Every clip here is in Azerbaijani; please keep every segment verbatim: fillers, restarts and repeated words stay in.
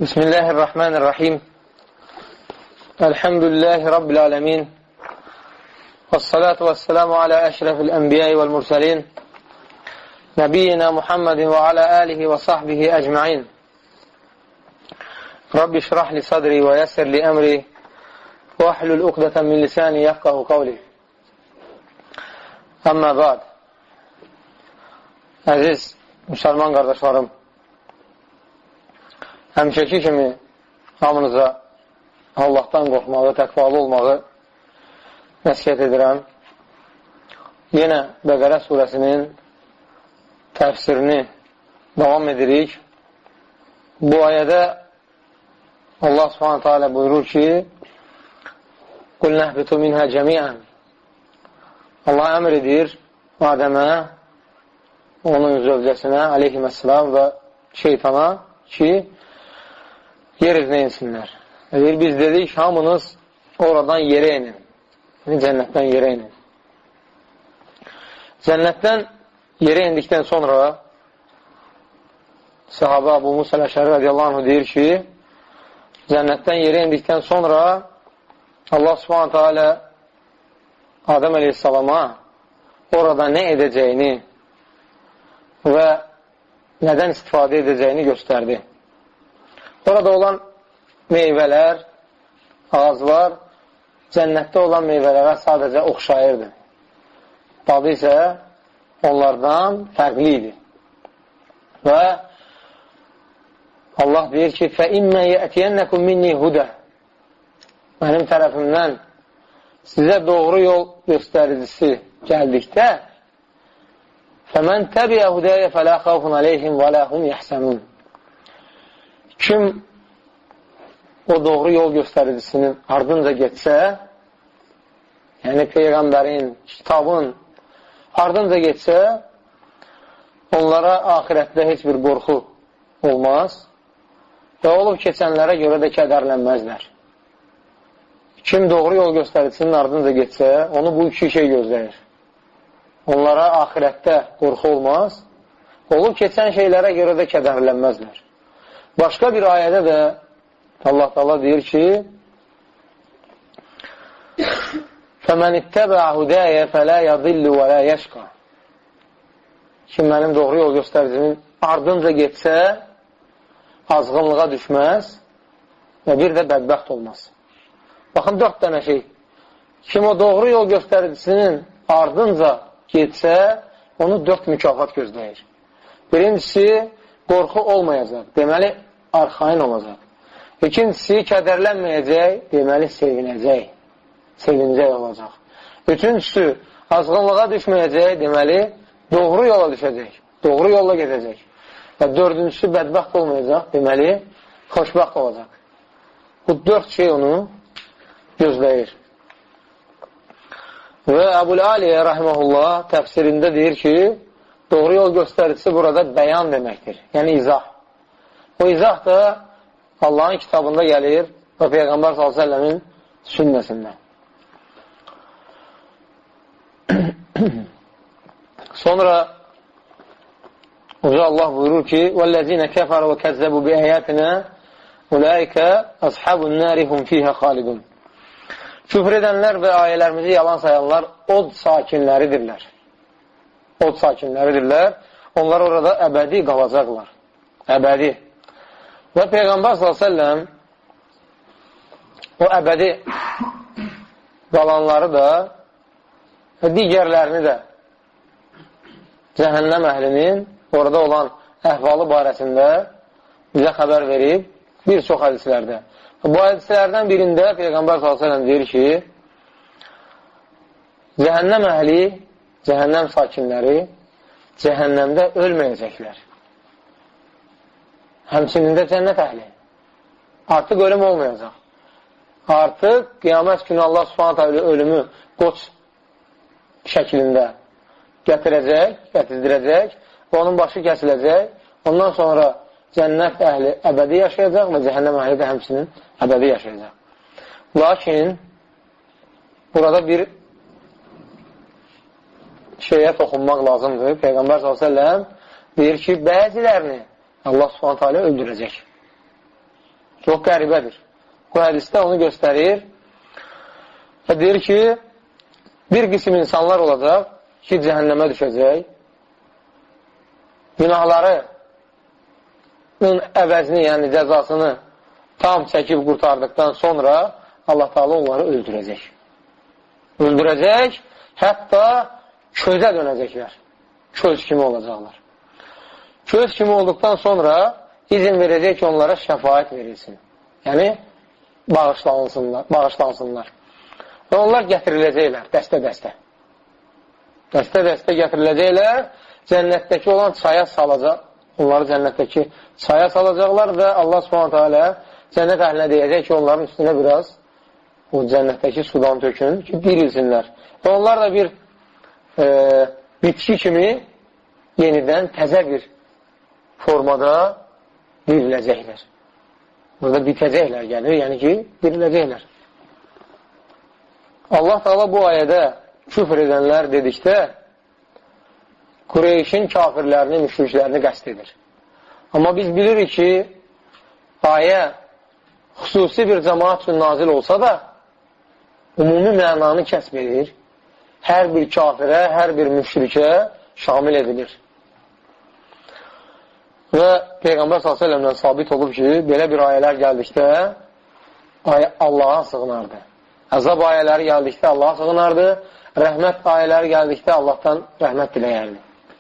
Bismillahirrahmanirrahim. Elhamdülillahi Rabbil alemin. Vessalatu vesselamu ala eşrefil enbiyayı vel mursalin. Nebiyyina Muhammedin ve ala alihi ve sahbihi ecma'in. Rabbi şrah li sadri ve yessir li emri ve ahlul uqdeten min lisani yefkahu kavli. Amma ba'd. Əziz müsəlman qardaşlarım, həmişəki kimi hamınıza Allahdan qorxmağı, təqvalı olmağı nəsiyyət edirəm. Yenə Bəqərə surəsinin təfsirini davam edirik. Bu ayədə Allah subhanətə alə buyurur ki, قُلْ نَهْبِتُ مِنْهَا جَمِيعًا Allah əmr edir Adəmə, onun zövcəsinə, aleyhisselam və şeytana ki, yer izinə insinlər. Deyir, biz dedik, hamınız oradan yerə inin. Yəni, cənnətdən yerə inin. Cənnətdən yerə indikdən sonra sahabə Abu Musa Əl-Əşəri radiyallahu anh deyir ki, cənnətdən yerə indikdən sonra Allah subhanətə alə Adəm əleyhissalama orada nə edəcəyini və nədən istifadə edəcəyini göstərdi. Orada olan meyvələr, ağaclar cənnətdə olan meyvələrə sadəcə oxşayırdı. Dadı isə onlardan fərqli idi. Və Allah deyir ki, فَإِمَّا يَأْتِيَنَّكُمْ مِنِّي هُدَى Mənim tərəfimdən sizə doğru yol göstəricisi gəldikdə فَمَنْ تَبِيَ هُدَيَ فَلَا خَوْفٌ عَلَيْهِمْ وَلَا هُمْ يَحْسَنُونَ Kim o doğru yol göstəricisinin ardınca getsə, yəni Peyğəmbərin, kitabın ardınca getsə, onlara ahirətdə heç bir qorxu olmaz və olub keçənlərə görə də kədərlənməzlər. Kim doğru yol göstəricisinin ardınca getsə, onu bu iki şey gözləyir. Onlara ahirətdə qorxu olmaz, olub keçən şeylərə görə də kədərlənməzlər. Başqa bir ayədə də Allah Teala deyir ki فَمَنِ اتَّبَعَ هُدَايَ فَلَا يَضِلُّ وَلَا يَشْقَى Kim mənim doğru yol göstəricimin ardınca getsə azğınlığa düşməz və bir də bədbəxt olmaz. Baxın, dörd dənə şey. Kim o doğru yol göstəricisinin ardınca getsə, onu dörd mükafat gözləyir. Birincisi, qorxu olmayacaq, deməli, arxain olacaq. İkincisi, kədərlənməyəcək, deməli, sevinəcək, sevincək olacaq. Üçüncüsü, azğınlığa düşməyəcək, deməli, doğru yola düşəcək, doğru yolla gedəcək. Və dördüncüsü, bədbəxt olmayacaq, deməli, xoşbəxt olacaq. Bu dörd şey onu gözləyir. Və Əbul-Aliyə rəhməhullah təfsirində deyir ki, doğru yol göstəricisi burada bəyan deməkdir, yəni izah. O izah da Allahın kitabında gəlir və Peyğəmbər sallallahu əleyhi və səlləmin sünnəsində. Sonra Uca Allah buyurur ki, وَالَّذِينَ كَفَرَ وَكَذَّبُوا بِآيَاتِنَا أُولَٰئِكَ أَصْحَابُ النَّارِ هُمْ فِيهَا خَالِدُونَ Küfr edənlər və ayələrimizi yalan sayanlar od sakinləridirlər. Od sakinləridirlər. Onlar orada əbədi qalacaqlar. Əbədi. Və Peyğəmbər sallallahu əleyhi və səlləm o əbədi qalanları da və digərlərini də cəhənnəm əhlinin orada olan əhvalı barəsində bizə xəbər verib bir çox hədislərdə. Bu hədislərdən birində Peyğəmbər sallallahu əleyhi və səlləm deyir ki, cəhənnəm əhli, cəhənnəm sakinləri cəhənnəmdə ölməyəcəklər. Həmçinin də cənnət əhli. Artıq ölüm olmayacaq. Artıq qiyamət günü Allah subhanətə alə ölümü qoç şəklində gətirəcək, gətizdirəcək və onun başı kəsiləcək. Ondan sonra cənnət əhli əbədi yaşayacaq və cəhənnəm əhli də həmçinin əbədi yaşayacaq. Lakin burada bir şeyə toxunmaq lazımdır. Peyğəmbər sallallahu əleyhi və səlləm deyir ki, bəzilərini Allah subhanətə alə öldürəcək. Çox qəribədir. Bu hədisdə onu göstərir və deyir ki, bir qism insanlar olacaq ki, cəhənnəmə düşəcək. Günahlarının əvəzini, yəni cəzasını tam çəkib qurtardıqdan sonra Allah Teala onları öldürəcək. Öldürəcək, hətta közə dönəcəklər. Köz kimi olacaqlar. Köz kimi olduqdan sonra izin verəcək ki, onlara şəfaət verilsin. Yəni, bağışlansınlar. bağışlansınlar. Və onlar gətiriləcəklər, dəstə-dəstə. Dəstə-dəstə gətiriləcəklər, cənnətdəki olan çaya salacaq. Onları cənnətdəki çaya salacaqlar və Allah Subhanahu teala cənnət əhlinə deyəcək ki, onların üstünə biraz o cənnətdəki sudan tökün ki, dirilsinlər. Və onlar da bir e, bitki kimi yenidən təzə bir formada diriləcəklər. Burada bitəcəklər gəlir, yəni ki, diriləcəklər. Allah Teala bu ayədə küfr edənlər dedikdə Qureyşin kafirlərini, müşriklərini qəsd edir. Amma biz bilirik ki, ayə xüsusi bir cəmaat üçün nazil olsa da ümumi mənanı kəsb edir. Hər bir kafirə, hər bir müşrikə şamil edilir. Və Peyğəmbər sallallahu əleyhi və səlləmdən sabit olub ki, belə bir ayələr gəldikdə Allaha sığınardı. Əzab ayələri gəldikdə Allaha sığınardı. Rəhmət ayələri gəldikdə Allahdan rəhmət diləyərdi.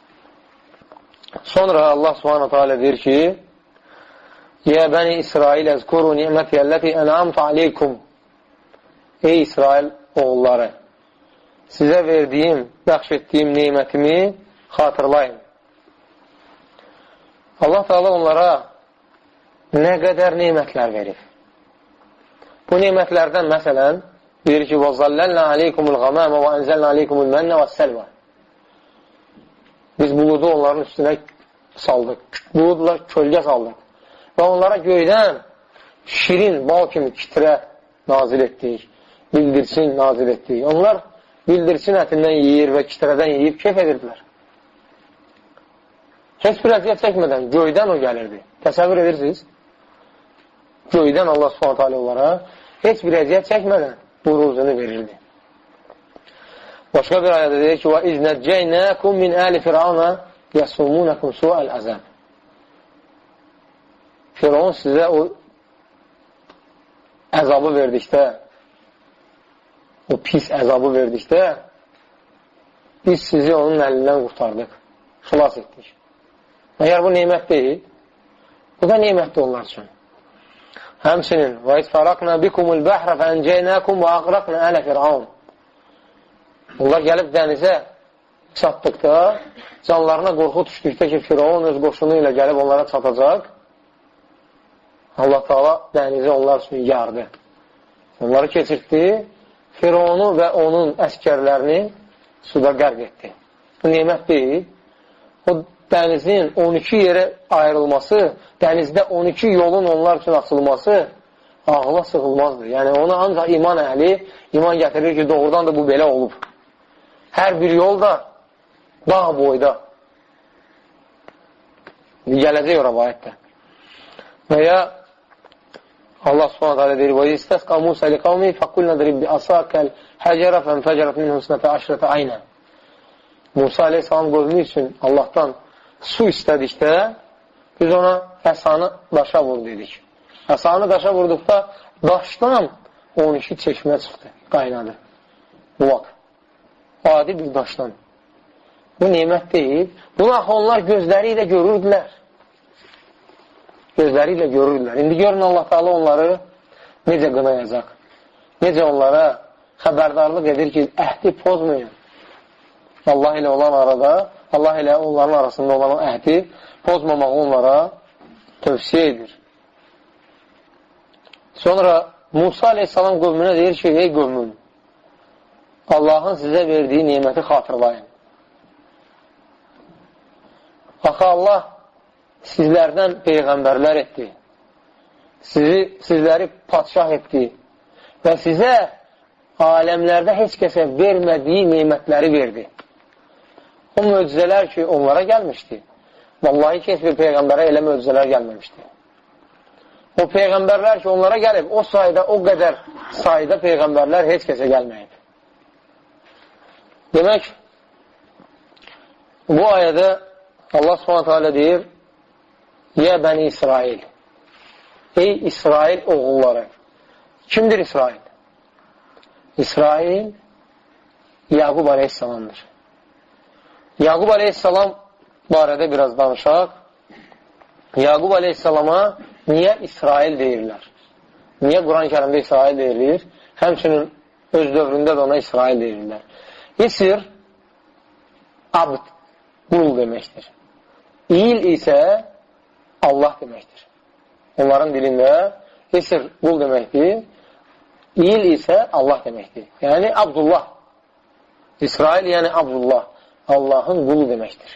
Sonra Allah subhanahu teala deyir ki, Yə bəni İsrail əzkuru ni'mətiyəlləti ənamtu aleykum. Ey İsrail oğulları, sizə verdiyim, bəxş etdiyim neymətimi xatırlayın. Allah Teala onlara nə qədər neymətlər verib. Bu neymətlərdən məsələn deyir ki, وَظَلَّلْنَا عَلَيْكُمُ الْغَمَامَ وَاَنْزَلْنَا عَلَيْكُمُ الْمَنَّ وَالسَّلْوَى. Biz buludu onların üstünə saldıq. Buludla kölgə saldıq. Və onlara göydən şirin, bal kimi kitrə nazil etdik. Bildirsin nazil etdik. Onlar bildirsin ətindən yeyir və kitrədən yeyib keyf edirdilər. Heç bir əziyyət çəkmədən göydən o gəlirdi. Təsəvvür edirsiniz? Göydən Allah subhanahu teala onlara heç bir əziyyət çəkmədən bu ruzunu verirdi. Başqa bir ayədə deyir ki, وَاِذْ نَجَّيْنَاكُمْ مِنْ آلِ فِرْعَوْنَ يَسُومُونَكُمْ سُوءَ الْعَذَابِ. Firavun sizə o əzabı verdikdə, o pis əzabı verdikdə, biz sizi onun əlindən qurtardıq, xilas etdik. Əgər bu neymət deyil, bu da neymətdir onlar üçün. Həmçinin وَاِذْ فَرَقْنَا بِكُمُ الْبَحْرَ فَاَنْجَيْنَاكُمْ وَاَقْرَقْنَا أَلَ فِرْعَوْنَ. Onlar gəlib dənizə çatdıqda, canlarına qorxu düşdükdə ki, Firavun öz qoşunu ilə gəlib onlara çatacaq, Allah Teala dənizi onlar üçün yardı. Onları keçirtdi, Firavunu və onun əskərlərini suda qərq etdi. Bu neymət deyil. O dənizin on iki yerə ayrılması, dənizdə on iki yolun onlar üçün açılması ağla sığılmazdır. Yəni, onu ancaq iman əhli, iman gətirir ki, doğrudan da bu belə olub. Hər bir yol da dağ boyda. Gələcək o rəvayətdə. Və ya Allah subhanahu teala deyir, وَيَسْتَسْقَى مُوسَى لِقَوْمِهِ فَقُلْنَا ضْرِبْ بِعَصَاكَ الْحَجَرَ فَانْفَجَرَتْ مِنْهُ اثْنَتَا عَشْرَةَ عَيْنًا. Musa aleyhissalam qövmü üçün Allahdan su istədikdə biz ona əsanı daşa vur dedik. Əsanı daşa vurduqda daşdan on iki çeşmə çıxdı, qaynadı. Bulaq. Adi bir daşdan. Bu neymət deyil. Bunu axı onlar gözləri ilə görürdülər. Gözləri ilə görürdülər. İndi görün Allah Teala onları necə qınayacaq. Necə onlara xəbərdarlıq edir ki, əhdi pozmayın. Allah ilə olan arada, Allah ilə onların arasında olan əhdi pozmamağı onlara tövsiyə edir. Sonra Musa aleyhissalam qövmünə deyir ki, ey qövmüm, Allahın sizə verdiyi neməti xatırlayın. Axı Allah sizlərdən peyğəmbərlər etdi. Sizi, sizləri padşah etdi. Və sizə aləmlərdə heç kəsə vermədiyi nemətləri verdi. O möcüzələr ki, onlara gəlmişdi. Vallahi ki, heç bir peyğəmbərə elə möcüzələr gəlməmişdi. O peyğəmbərlər ki, onlara gəlib, o sayda, o qədər sayda peyğəmbərlər heç kəsə gəlməyib. Demək, bu ayədə Allah Subhanahu taala deyir, Yə bəni İsrail, ey İsrail oğulları. Kimdir İsrail? İsrail Yaqub aleyhissalamdır. Yaqub aleyhissalam barədə biraz danışaq. Yaqub aleyhissalama niyə İsrail deyirlər? Niyə Quran-ı Kərimdə İsrail deyilir? Həmçinin öz dövründə də ona İsrail deyirlər. İsir abd, qul deməkdir. İl isə Allah deməkdir. Onların dilində İsir qul deməkdir. İl isə Allah deməkdir. Yəni Abdullah. İsrail yəni Abdullah. Allahın qulu deməkdir.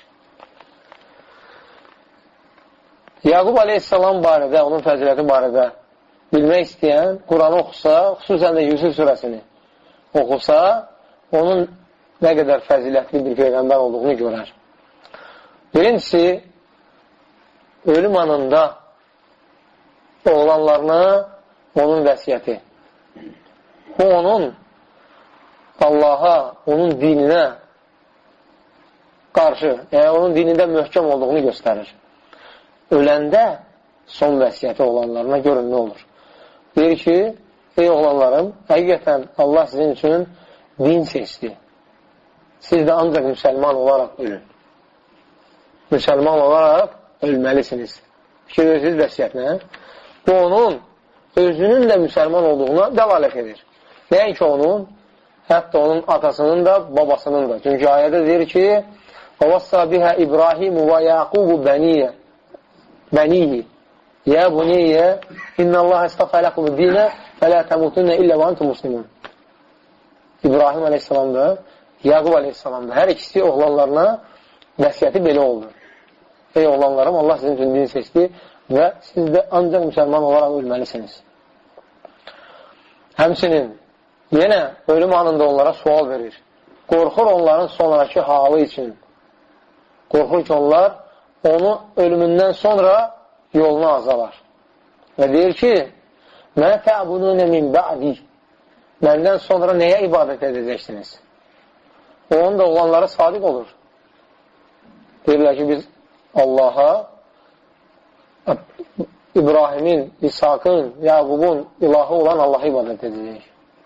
Yaqub aleyhissalam barədə, onun fəziləti barədə bilmək istəyən Quranı oxusa, xüsusən də Yusuf surəsini oxusa, onun nə qədər fəzilətli bir peyğəmbər olduğunu görər. Birincisi, ölüm anında oğlanlarına onun vəsiyyəti. Bu, onun Allaha, onun dininə qarşı, yəni onun dinində möhkəm olduğunu göstərir. Öləndə son vəsiyyəti oğlanlarına görün nə olur. Deyir ki, ey oğlanlarım, həqiqətən Allah sizin üçün din seçdi. Siz də ancaq müsəlman olaraq ölün. Müsəlman olaraq ölməlisiniz. Fikir verirsiniz vəsiyyətinə. Bu, onun özünün də müsəlman olduğuna dəlalət edir. Nəinki onun, hətta onun atasının da, babasının da. Çünki ayədə deyir ki, وَوَصَّى بِهَا إِبْرَاهِيمُ وَيَعْقُوبُ بَنِيَّ Bənihi, Yə buniyyə, İnnə Allah istəfə ləkum dinə, fələ təmutunə illə və antum muslimun. İbrahim aleyhissalam da, Yaqub aleyhissalam da, hər ikisi oğlanlarına vəsiyyəti belə oldu. Ey oğlanlarım, Allah sizin üçün din seçdi və siz də ancaq müsəlman olaraq ölməlisiniz. Həmçinin, yenə ölüm anında onlara sual verir. Qorxur onların sonraki halı üçün. Qorxur ki, onlar onu ölümündən sonra yolunu azalar. Və deyir ki, Mə tə'budunə min bə'di, məndən sonra nəyə ibadət edəcəksiniz? O, onun da oğlanları sadiq olur. Deyirlər ki, biz Allaha, İbrahimin, İshakın, Yaqubun ilahı olan Allaha ibadət edəcək.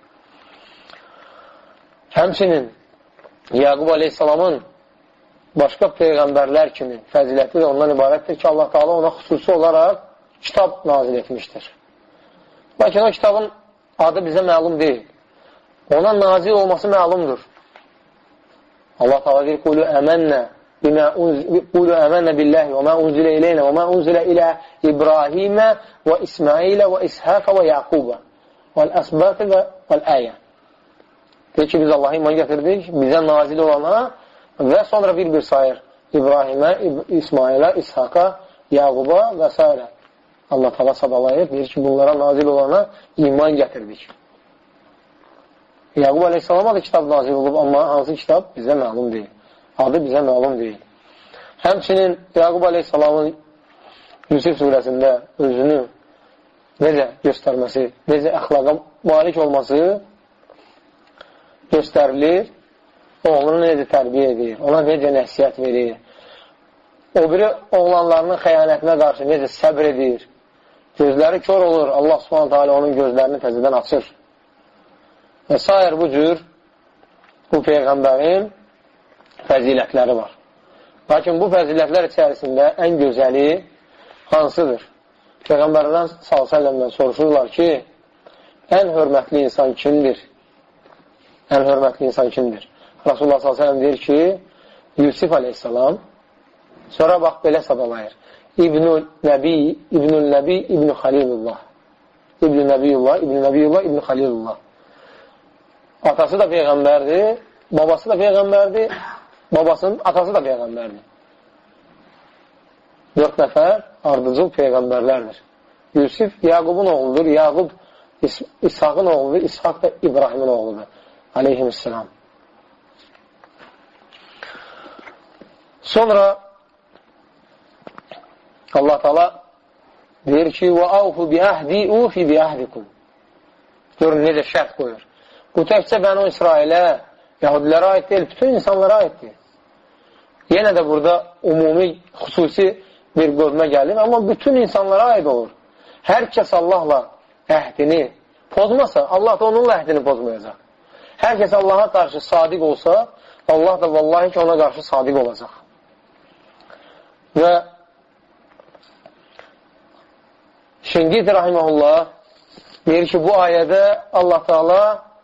Həmçinin Yaqub aleyhissalamın başqa peyğəmbərlər kimi fəziləti də ondan ibarətdir ki, Allah Teala ona xüsusi olaraq kitab nazil etmişdir. Lakin o kitabın adı bizə məlum deyil. Ona nazil olması məlumdur. Allah Teala deyir, Qulu əmənnə Qulu əmənnə billahi və mə unzilə iləynə və mə unzilə ilə İbrahimə və İsmailə və İshəqə və Yaqubə vəl-əsbətə vəl-əyə. Deyir ki, biz Allah'a iman gətirdik, bizə nazil olana və sonra bir-bir sayır İbrahimə, İsmailə, İshaqa, Yaquba və s. Allah Teala sadalayır, deyir ki, bunlara nazil olana iman gətirdik. Yaqub aleyhissalama da kitab nazil olub, amma hansı kitab bizə məlum deyil. Adı bizə məlum deyil. Həmçinin Yaqub aleyhissalamın Yusuf surəsində özünü necə göstərməsi, necə əxlaqa malik olması göstərilir. Oğlunu necə tərbiyə edir, ona necə nəsiyyət verir. O biri oğlanlarının xəyanətinə qarşı necə səbr edir. Gözləri kör olur, Allah Subhanahu taala onun gözlərini təzədən açır. Və s. bu cür bu Peyğəmbərin fəzilətləri var. Lakin bu fəzilətlər içərisində ən gözəli hansıdır? Peyğəmbərdən sallallahu əleyhi və səlləmdən soruşurlar ki, ən hörmətli insan kimdir? Ən hörmətli insan kimdir? Rasulullah sallallahu əleyhi və səlləm deyir ki, Yusuf aleyhissalam, sonra bax belə sadalayır. İbnül Nəbi, İbnül Nəbi, İbnü Xalilullah. İbnü Nəbiyullah, İbnü Nəbiyullah, İbnü Xalilullah. Atası da Peyğəmbərdir, babası da Peyğəmbərdir, babasının atası da Peyğəmbərdir. Dörd nəfər ardıcıl Peyğəmbərlərdir. Yusuf Yaqubun oğludur, Yaqub İshaqın oğludur, İshaq da İbrahimin oğludur. Aleyhisselam. Sonra Allah Teala deyir ki, və avfu bi əhdi ufi bi əhdikum. Görün, necə şərt qoyur. Bu təkcə Bənu İsrailə, Yahudilərə aid deyil, bütün insanlara aiddir. Yenə də burada umumi, xüsusi bir bölmə gəlir, amma bütün insanlara aid olur. Hər kəs Allahla əhdini pozmasa, Allah da onunla əhdini pozmayacaq. Hər kəs Allaha qarşı sadiq olsa, Allah da vallahi ki, ona qarşı sadiq olacaq. Və Şengid rahiməhullah deyir ki, bu ayədə Allah Teala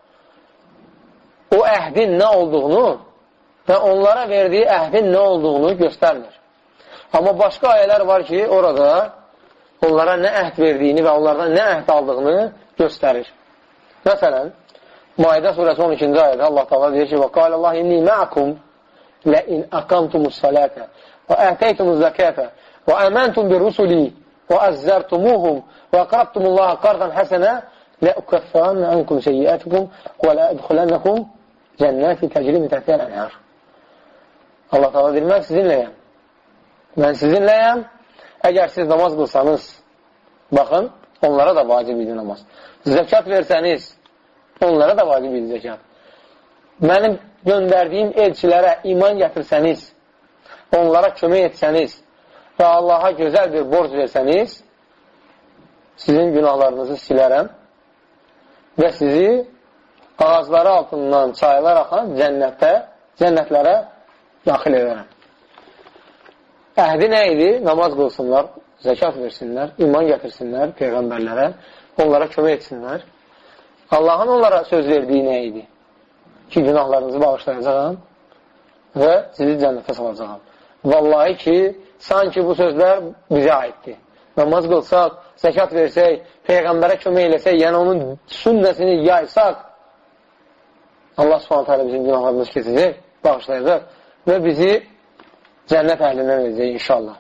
o əhdin nə olduğunu və onlara verdiyi əhdin nə olduğunu göstərmir. Amma başqa ayələr var ki, orada onlara nə əhd verdiyini və onlardan nə əhd aldığını göstərir. Məsələn, Maidə surəsi on ikinci ayədə Allah Teala deyir ki, وَقَالَ اللّٰهِ إِنِّي مَعَكُمْ لَإِنْ أَقَمْتُمُ الصَّلَاةَ وَأَتَيْتُمُ الزَّكَاةَ وَأَمَنْتُمْ بِالرُّسُلِ وَأَزَّرْتُمُوهُمْ وَأَقْرَضْتُمُ اللّٰهَ قَرْضًا حَسَنًا لَأُكَفِّرَنَّ عَنْكُمْ سَيِّئَاتِكُمْ وَلَأَدْخُلَنَّكُمْ جَنَّاتِ تَجْرِي مِنْ تَحْتِهَا الْأَنْهَارُ. Allah Teala deyir, mən sizinləyəm. Mən sizinləyəm. Əgər siz namaz qılsanız, baxın, onlara da vacib idi namaz. Zəkat versəniz, onlara da vacib idi zəkat. Mənim göndərdiyim elçilərə iman gətirsəniz, onlara kömək etsəniz və Allaha gözəl bir borc versəniz, sizin günahlarınızı silərəm və sizi ağacları altından çaylar axan cənnətə, cənnətlərə daxil edərəm. Əhdi nə idi? Namaz qılsınlar, zəkat versinlər, iman gətirsinlər peyğəmbərlərə, onlara kömək etsinlər. Allahın onlara söz verdiyi nə idi? Ki, günahlarınızı bağışlayacağım və sizi cənnətə salacağım. Vallahi ki, sanki bu sözlər bizə aiddir. Namaz qılsaq, zəkat versək, peyğəmbərə kömək eləsək, yəni onun sünnəsini yaysaq, Allah subhanət hələ bizim günahlarımızı keçəcək, bağışlayacaq və bizi cənnət əhlindən edəcək inşallah.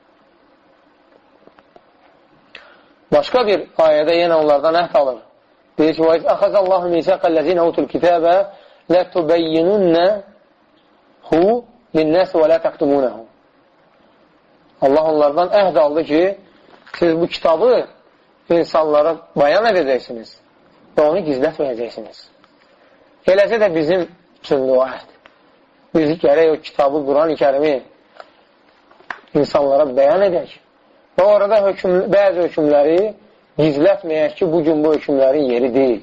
Başqa bir ayədə yenə onlardan əhd alır. Deyir ki, وَاِذْ أَخَذَ اللّٰهُ مِيثَاقَ الَّذ۪ينَ اُوتُوا الْكِتَابَ لَتُبَيِّنُنَّهُ لِلنَّاسِ وَلَا تَكْتُمُونَهُ. Allah onlardan əhd aldı ki, siz bu kitabı insanlara bayan edəcəksiniz və onu gizlətməyəcəksiniz. Eləcə də bizim üçündür o əhd. Biz gərək o kitabı, Quran-ı Kərimi insanlara bəyan edək və orada hökm, bəzi hökmləri gizlətməyək ki, bugün bu hökmlərin yeri deyil.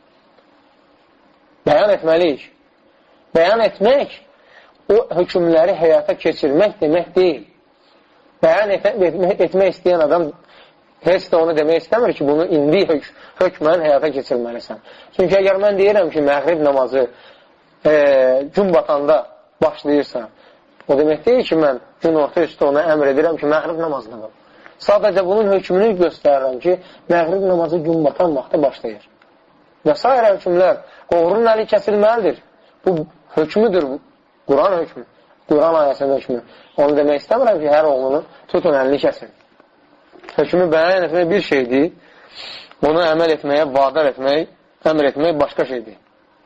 Bəyan etməliyik. Bəyan etmək, o hökmləri həyata keçirmək demək deyil. Bəyan et etmək, etmək istəyən adam heç də onu demək istəmir ki, bunu indi hök hökmən həyata keçirməlisən. Çünki əgər mən deyirəm ki, məğrib namazı e, gün batanda başlayırsa, o demək deyil ki, mən gün orta üstü ona əmr edirəm ki, məğrib namazını qıl. Sadəcə bunun hökmünü göstərirəm ki, məğrib namazı gün batan vaxtda başlayır. Və s. hökmlər, oğrunun əli kəsilməlidir. Bu hökmüdür, Quran hökmü, Quran ayəsinin hökmü. Onu demək istəmirəm ki, hər oğlunu tutun əlini kəsin. Hökmü bəyan etmək bir şeydir, onu əməl etməyə, vadar etmək, əmr etmək başqa şeydir.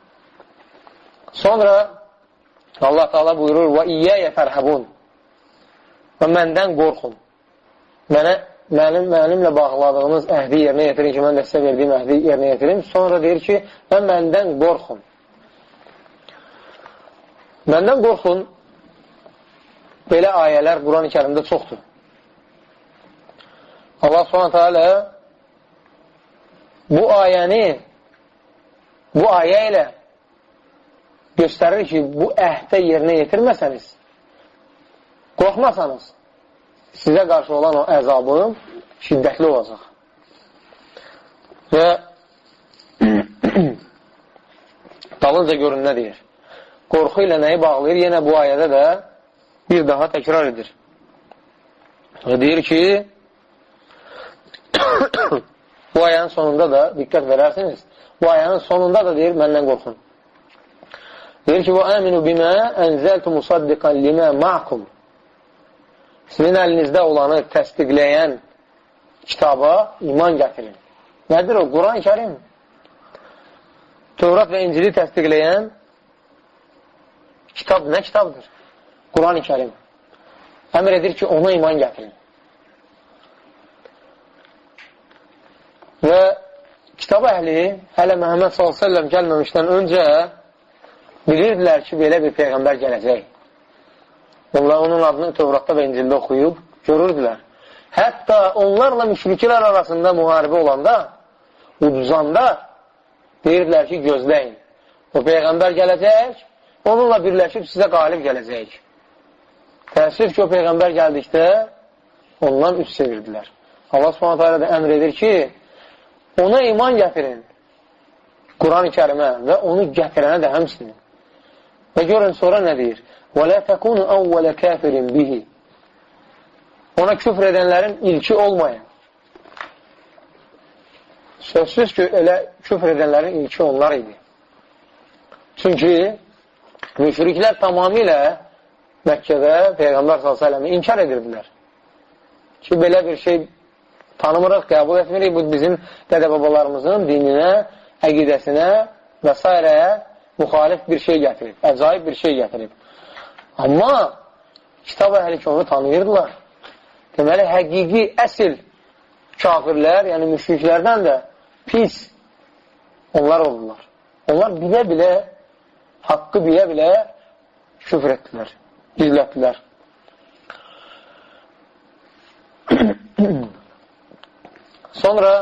Sonra Allah Teala buyurur, وَاِيَّيَ فَرْحَبُونَ və məndən qorxun. Mənə, mənim, mənimlə bağladığınız əhdi yerinə yetirin ki, mən də sizə verdiyim əhdi yerinə yetirim. Sonra deyir ki, və məndən qorxun. Məndən qorxun, belə ayələr Quran-ı Kərimdə çoxdur. Allah subhanətə alə bu ayəni, bu ayə ilə göstərir ki, bu əhdə yerinə yetirməsəniz, qorxmasanız, sizə qarşı olan o əzabım şiddətli olacaq. Və dalınca görün nə deyir? Qorxu ilə nəyi bağlayır? Yenə bu ayədə də bir daha təkrar edir. Və deyir ki, bu ayənin sonunda da, diqqət verərsiniz, bu ayənin sonunda da deyir, məndən qorxun. Deyir ki, وَآمِنُوا بِمَا أَنْزَلْتُ مُصَدِّقًا لِمَا مَعْكُمْ. Sizin əlinizdə olanı təsdiqləyən kitaba iman gətirin. Nədir o? Quran-ı Kərim. Tövrat və İncili təsdiqləyən kitab nə kitabdır? Quran-ı Kərim. Əmr edir ki, ona iman gətirin. Və kitab əhli hələ Məhəmməd sallallahu əleyhi və səlləm gəlməmişdən öncə bilirdilər ki, belə bir Peyğəmbər gələcək. Onlar onun adını Tövratda və İncildə oxuyub görürdülər. Hətta onlarla müşriklər arasında müharibə olanda, uduzanda deyirdilər ki, gözləyin. O Peyğəmbər gələcək, onunla birləşib sizə qalib gələcək. Təəssüf ki, o Peyğəmbər gəldikdə ondan üst sevirdilər. Allah Subhanahu taala da əmr edir ki, ona iman gətirin Quran-ı Kərimə və onu gətirənə də həmsinin. Və görün sonra nə deyir? وَلَا تَكُونُ أَوَّلَ كَافِرٍ بِهِ Ona küfr edənlərin ilki olmayın. Sözsüz ki, elə küfr edənlərin ilki onlar idi. Çünki müşriklər tamamilə Məkkədə Peyğəmbər sallallahu əleyhi və səlləmi inkar edirdilər. Ki, belə bir şey tanımırıq, qəbul etmirik. Bu, bizim dədə-babalarımızın dininə, əqidəsinə və s. müxalif bir şey gətirib, əcaib bir şey gətirib. Amma kitab əhli ki, onu tanıyırdılar. Deməli, həqiqi, əsil kafirlər, yəni müşriklərdən də pis onlar oldular. Onlar bilə-bilə, haqqı bilə-bilə küfr etdilər, gizlətdilər. Sonra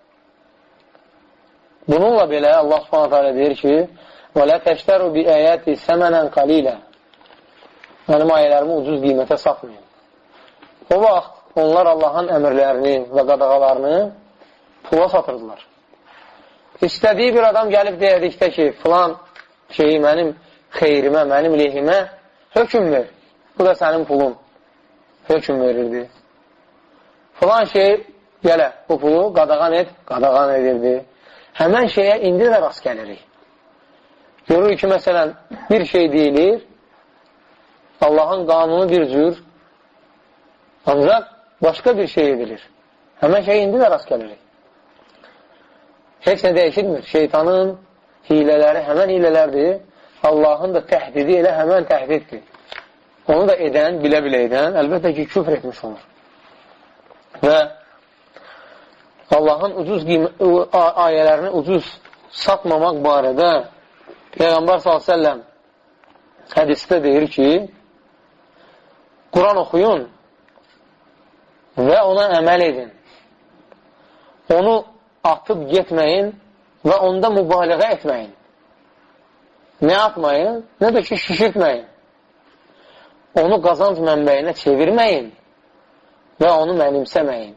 bununla belə Allah Subhanahu taala deyir ki, وَلَا تَشْتَرُوا بِآيَاتِ سَمَنًا قَلِيلًا Mənim ayələrimi ucuz qiymətə satmayın. O vaxt onlar Allahın əmrlərini və qadağalarını pula satırdılar. İstədiyi bir adam gəlib deyədikdə ki, filan şeyi mənim xeyrimə, mənim lehimə hökm ver. Bu da sənin pulun. Hökm verirdi. Filan şey gələ, bu pulu qadağan et, qadağan edirdi. Həmən şeyə indi də rast gəlirik. Görür ki, məsələn, bir şey deyilir, Allahın qanunu bir cür, ancaq başqa bir şey edilir. Həmən şey indi də rast gəlirik. Heç nə dəyişilmir. Şeytanın hilələri həmən hilələrdir. Allahın da təhdidi elə həmən təhdiddir. Onu da edən, bilə-bilə edən, əlbəttə ki, küfr etmiş olur. Və Allahın ucuz ayələrini ucuz satmamaq barədə Peyğəmbər sallallahu əleyhi və səlləm hədisdə deyir ki, Quran oxuyun və ona əməl edin. Onu atıb getməyin və onda mübaliğə etməyin. Nə atmayın, nə də ki, şişirtməyin. Onu qazanc mənbəyinə çevirməyin və onu mənimsəməyin.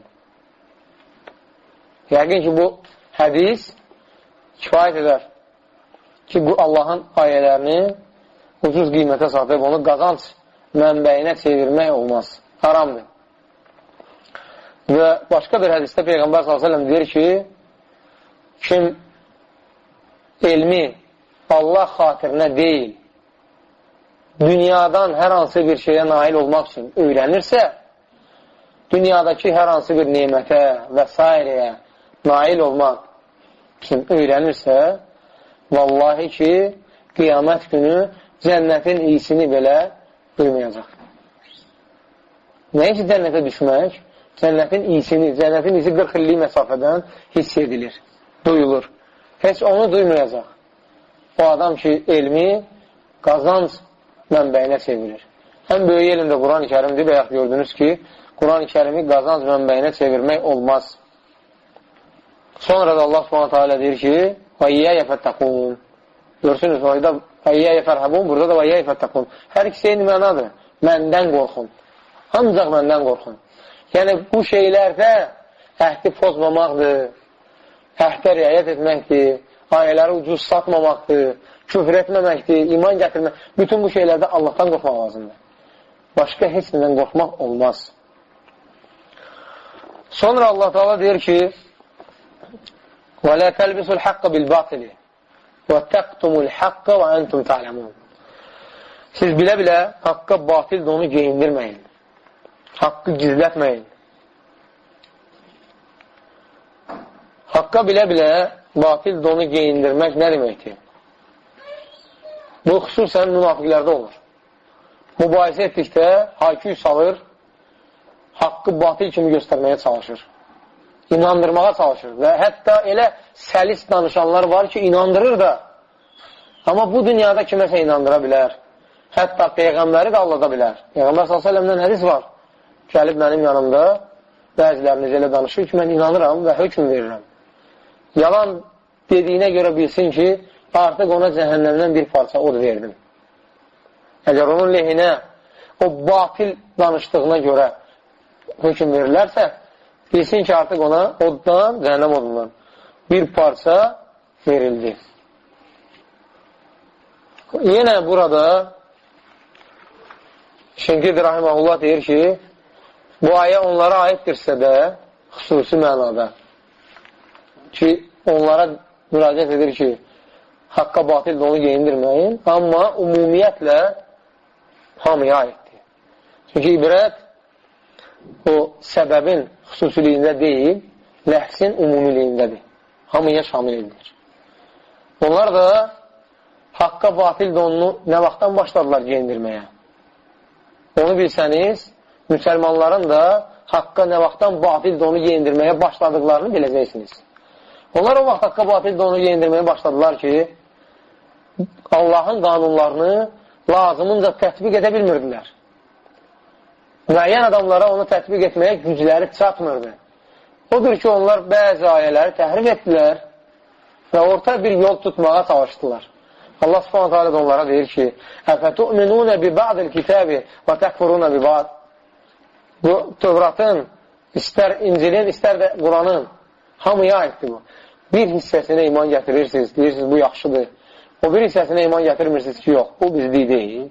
Yəqin ki, bu hədis kifayət edər ki, bu Allahın ayələrini ucuz qiymətə satıb, onu qazanc mənbəyinə çevirmək olmaz. Haramdır. Və başqa bir hədisdə Peyğəmbər sallallahu əleyhi və səlləm deyir ki, kim elmi Allah xatirinə deyil, dünyadan hər hansı bir şeyə nail olmaq üçün öyrənirsə, dünyadakı hər hansı bir nemətə və s. nail olmaq üçün öyrənirsə, vallahi ki, qiyamət günü cənnətin iyisini belə duymayacaq. Nə ki, cənnətə düşmək? Cənnətin iyisini, cənnətin iyisi qırx illik məsafədən hiss edilir, duyulur. Heç onu duymayacaq. O adam ki, elmi qazanc mənbəyinə çevirir. Ən böyük elm də Quran-ı Kərimdir. Bəyək gördünüz ki, Quran-ı Kərimi qazanc mənbəyinə çevirmək olmaz. Sonra da Allah Subhanahu taala deyir ki, وَاِيَّيَ فَتَّقُونَ Görsünüz, orada وَاِيَّيَ فَرْحَبُونَ, burada da وَاِيَّيَ فَتَّقُونَ Hər ikisi eyni mənadır. Məndən qorxun. Ancaq məndən qorxun. Yəni, bu şeylərdə əhdi pozmamaqdır, əhdə riayət etməkdir, ayələri ucuz satmamaqdır, küfr etməməkdir, iman gətirmək. Bütün bu şeylərdə Allahdan qorxmaq lazımdır. Başqa heç nədən qorxmaq olmaz. Sonra Allah Teala deyir ki, وَلَا تَلْبِسُ الْحَقَّ بِالْبَاطِلِ وَتَقْتُمُ الْحَقَّ وَأَنْتُمْ تَعْلَمُونَ Siz bilə-bilə haqqa batildə onu geyindirməyin. Haqqı gizlətməyin. Haqqa bilə-bilə batildə onu geyindirmək nə deməkdir? Bu, xüsusən münafiqlərdə olur. Mübahisə etdikdə hayküy salır, haqqı batil kimi göstərməyə çalışır. inandırmağa çalışır və hətta elə səlis danışanlar var ki, inandırır da, amma bu dünyada kiməsə inandıra bilər. Hətta Peyğəmbəri də aldada bilər. Peyğəmbər sallallahu əleyhi və səlləmdən hədis var. Gəlib mənim yanımda bəziləriniz elə danışır ki, mən inanıram və hökm verirəm. Yalan dediyinə görə bilsin ki, artıq ona cəhənnəmdən bir parça od verdim. Əgər onun lehinə o batil danışdığına görə hökm verirlərsə, bilsin ki, artıq ona oddan, cəhənnəm odundan bir parça verildi. Yenə burada Şənkid Rahiməhullah deyir ki, bu ayə onlara aiddirsə də xüsusi mənada ki, onlara müraciət edir ki, haqqa batil də onu geyindirməyin, amma ümumiyyətlə hamıya aiddir. Çünki ibrət o səbəbin xüsusiliyində deyil, ləhsin umumiliyindədir. Hamıya şamil edilir. Onlar da haqqa batil də onu nə vaxtdan başladılar geyindirməyə? Onu bilsəniz, müsəlmanların da haqqa nə vaxtdan batil də onu geyindirməyə başladıqlarını biləcəksiniz. Onlar o vaxt haqqa batil də onu geyindirməyə başladılar ki, Allahın qanunlarını lazımınca tətbiq edə bilmirdilər. Müəyyən adamlara onu tətbiq etməyə gücləri çatmırdı. Odur ki, onlar bəzi ayələri təhrif etdilər və orta bir yol tutmağa çalışdılar. Allah subhanətə alə də onlara deyir ki, əfətu'minunə bi ba'dil kitabi və təkfurunə bi ba'd. Bu, Tövratın, istər İncilin, istər də Quranın hamıya aiddir bu. Bir hissəsinə iman gətirirsiniz, deyirsiniz, bu yaxşıdır. O bir hissəsinə iman gətirmirsiniz ki, yox, bu bizlik deyil.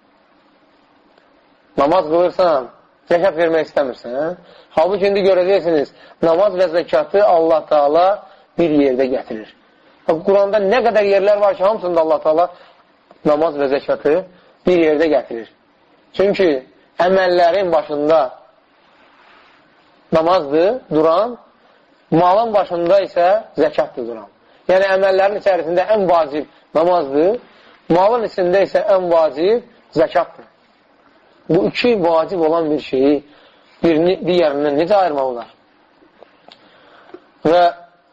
Namaz qılırsan, zəkat vermək istəmirsən. Halbuki indi görəcəksiniz, namaz və zəkatı Allah Teala bir yerdə gətirir. Quranda nə qədər yerlər var ki, hamısında Allah Teala namaz və zəkatı bir yerdə gətirir. Çünki əməllərin başında namazdır, duran, malın başında isə zəkatdır duran. Yəni, əməllərin içərisində ən vacib namazdır, malın içində isə ən vacib zəkatdır. Bu iki vacib olan bir şeyi birini digərindən necə ayırmaq olar? Və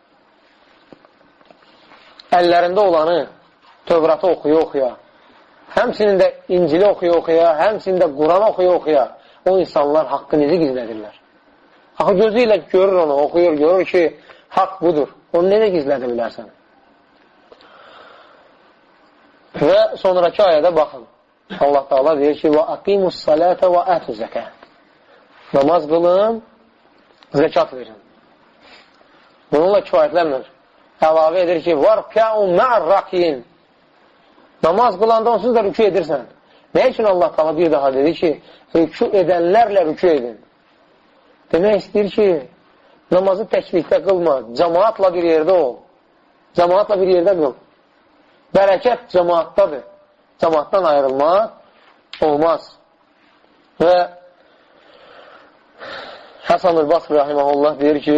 əllərində olanı Tövratı oxuya-oxuya, həmsinin də İncili oxuya-oxuya, həmsinin də Quran oxuya-oxuya o insanlar haqqı necə gizlədirlər? Axı gözü ilə görür onu, oxuyur, görür ki, haqq budur. Onu necə gizlədə bilərsən? Və sonraki ayədə baxın. Allah Teala deyir ki, وَأَقِيمُ الصَّلَاةَ وَأَتُ زَكَةً Namaz qılın, zəkat verin. Bununla kifayətlənmir. Əlavə edir ki, وَرْكَعُ مَعَ الرَّكِينَ Namaz qılanda onsuz da rükü edirsən. Nə üçün Allah Teala bir daha dedi ki, rükü edənlərlə rükü edin? Demək istəyir ki, namazı təklikdə qılma, cəmaatla bir yerdə ol. Cəmaatla bir yerdə qıl. Bərəkət cəmaatdadır. Cəmaatdan ayrılmaq olmaz. Və Həsan-ül Basri Rahiməhullah deyir ki,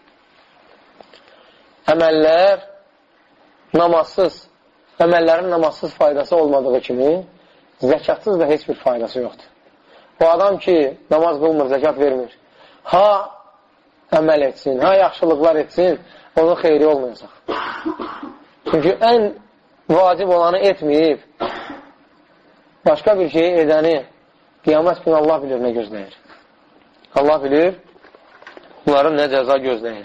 əməllər namazsız, əməllərin namazsız faydası olmadığı kimi, zəkatsız da heç bir faydası yoxdur. O adam ki, namaz qılmır, zəkat vermir, ha əməl etsin, ha yaxşılıqlar etsin, onun xeyri olmayacaq. Çünki ən vacib olanı etməyib, başqa bir şeyi edəni qiyamət günü Allah bilir nə gözləyir. Allah bilir bunların nə cəza gözləyir.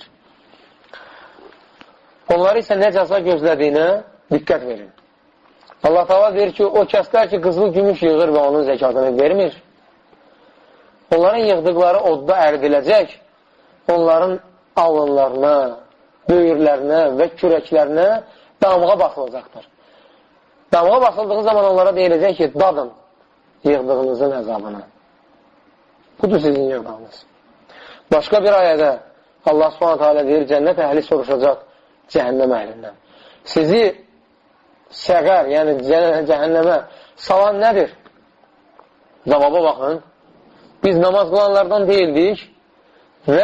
Onları isə nə cəza gözlədiyinə diqqət verin. Allah Teala deyir ki, o kəslər ki, qızıl gümüş yığır və onun zəkatını vermir. Onların yığdıqları odda əridiləcək, onların alınlarına, böyürlərinə və kürəklərinə damğa basılacaqdır. Damğa basıldığı zaman onlara deyiləcək ki, dadın yığdığınızın əzabını. Budur sizin yığdığınız. Başqa bir ayədə Allah Subhanahu taala deyir, cənnət əhli soruşacaq cəhənnəm əhlindən. Sizi səqər, yəni cəhənnəmə salan nədir? Cavaba baxın. Biz namaz qılanlardan deyildik və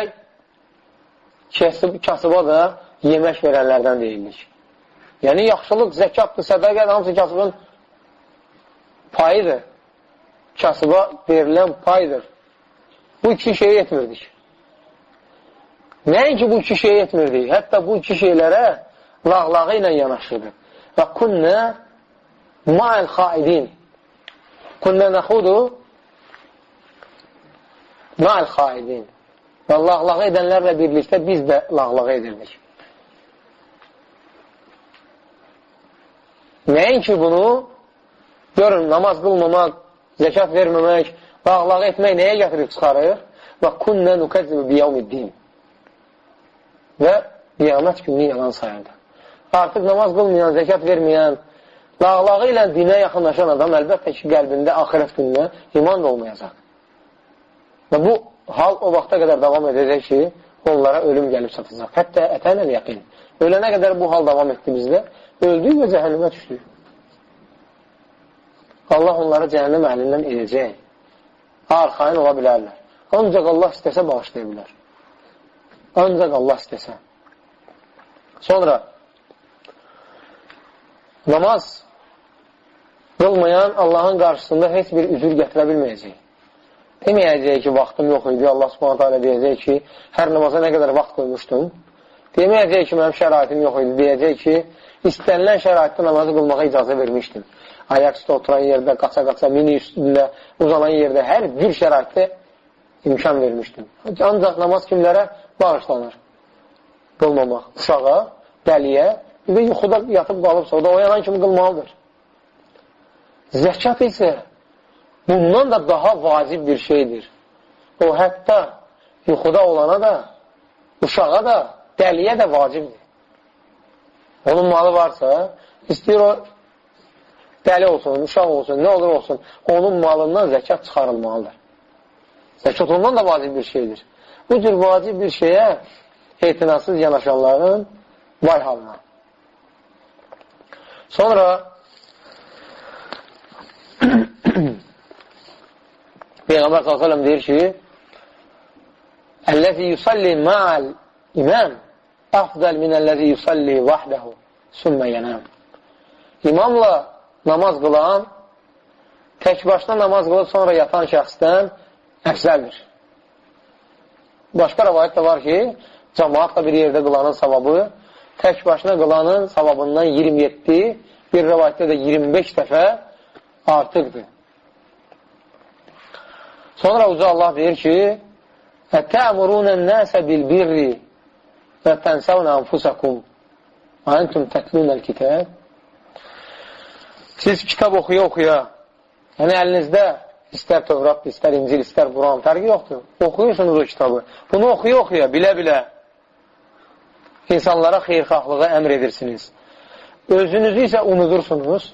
kasıba da yemək verənlərdən deyildik. Yəni, yaxşılıq, zəkatdır, sədəqət, hamısı kasıbın payıdır. Kasıba verilən paydır. Bu iki şeyi etmirdik. Nəinki bu iki şey etmirdi, hətta bu iki şeylərə lağlağı ilə yanaşırdı. Və kunnə ma'al xaidin. Kunnə nəxudu ma'al xaidin. Və lağlağı edənlərlə birlikdə biz də lağlağı edirdik. Nəinki bunu görün, namaz qılmamaq, zəkat verməmək, lağlağı etmək nəyə gətirib çıxarır? Və kunnə nukəzzibü biyavmiddin. Və qiyamət gününü yalan sayırdı. Artıq namaz qılmayan, zəkat verməyən, lağlağı ilə dinə yaxınlaşan adam əlbəttə ki, qəlbində axirət gününə iman da olmayacaq. Və bu hal o vaxta qədər davam edəcək ki, onlara ölüm gəlib çatacaq. Hətta ətənəl yəqin. Ölənə qədər bu hal davam etdi bizdə. Öldük və cəhənnəmə düşdük. Allah onları cəhənnəm əhlindən edəcək. Arxain ola bilərlər. Ancaq Allah istəsə bağışlaya bilər. Ancaq Allah istəsə. Sonra namaz qılmayan Allahın qarşısında heç bir üzür gətirə bilməyəcək. Deməyəcək ki, vaxtım yox idi. Allah subhanətə alə deyəcək ki, hər namaza nə qədər vaxt qoymuşdum. Deməyəcək ki, mənim şəraitim yox idi. Deyəcək ki, istənilən şəraitdə namazı qılmağa icazə vermişdim. Ayaq üstə oturan yerdə, qaça-qaça, mini üstündə, uzanan yerdə hər bir şəraitdə imkan vermişdim. Ancaq namaz kimlərə bağışlanır? Qılmamaq. Uşağa, dəliyə, bir də yuxuda yatıb qalıbsa, o da oyanan kimi qılmalıdır. Zəkat isə bundan da daha vacib bir şeydir. O, hətta yuxuda olana da, uşağa da, dəliyə də vacibdir. Onun malı varsa, istəyir o dəli olsun, uşaq olsun, nə olur olsun, onun malından zəkat çıxarılmalıdır. Zəkat ondan da vacib bir şeydir. Bu cür vacib bir şeyə etinasız yanaşanların vay halına. Sonra Peyğəmbər sallallahu əleyhi və səlləm deyir ki, "Əlləzi yusalli ma'al imam afdal min əlləzi yusalli vahdehu summa yanam." İmamla namaz qılan tək başına namaz qılıb sonra yatan şəxsdən əfzəldir. Başqa rəvayət də var ki, cəmaatla bir yerdə qılanın savabı tək başına qılanın savabından iyirmi yeddi, bir rəvayətdə də iyirmi beş dəfə artıqdır. Sonra Uca Allah deyir ki, "Ətəmurunə nəsə bil-birri və tənsəvnə anfusakum və entum tətlunəl kitəb." Siz kitab oxuya-oxuya, yəni əlinizdə istər Tövratdır, istər İncil, istər Quran, fərqi yoxdur. Oxuyursunuz o kitabı. Bunu oxuya-oxuya, bilə-bilə insanlara xeyrxahlığa əmr edirsiniz. Özünüzü isə unudursunuz.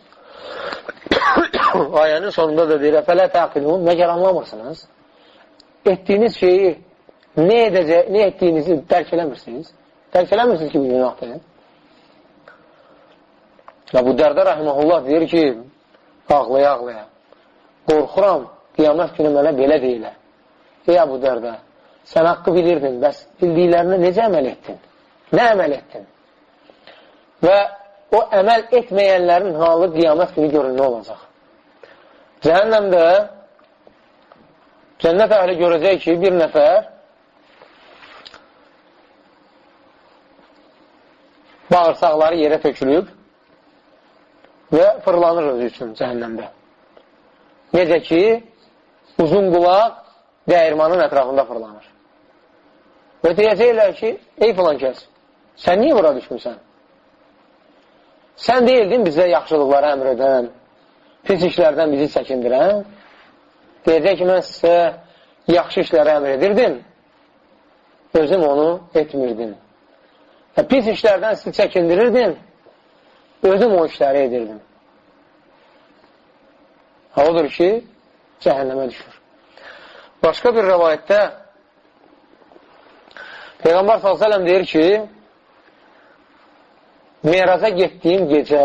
Ayənin sonunda da deyir, "Fələ təqilun", məgər anlamırsınız? Etdiyiniz şeyi, nə, edəcək, nə etdiyinizi dərk eləmirsiniz. Dərk eləmirsiniz ki, bu günahdır. Ya bu Dərdə rəhməhullah deyir ki, ağlaya-ağlaya, qorxuram, qiyamət günü mənə belə deyilə. Ey Əbu Dərdə, sən haqqı bilirdin, bəs bildiklərinə necə əməl etdin? Nə əməl etdin? Və o əməl etməyənlərin halı qiyamət günü görün nə olacaq? Cəhənnəmdə cənnət əhli görəcək ki, bir nəfər bağırsaqları yerə tökülüb və fırlanır özü üçün cəhənnəmdə. Necə ki, uzun qulaq dəyirmanın ətrafında fırlanır. Və deyəcəklər ki, ey filan kəs, sən niyə bura düşmüsən? Sən deyildin bizə yaxşılıqları əmr edən, pis işlərdən bizi çəkindirən? Deyəcək ki, mən sizə yaxşı işləri əmr edirdim, özüm onu etmirdim. Və pis işlərdən sizi çəkindirirdim, özüm o işləri edirdim. Ha, odur ki, cəhənnəmə düşür. Başqa bir rəvayətdə Peyğəmbər sallallahu əleyhi və səlləm deyir ki, Meyraca getdiyim gecə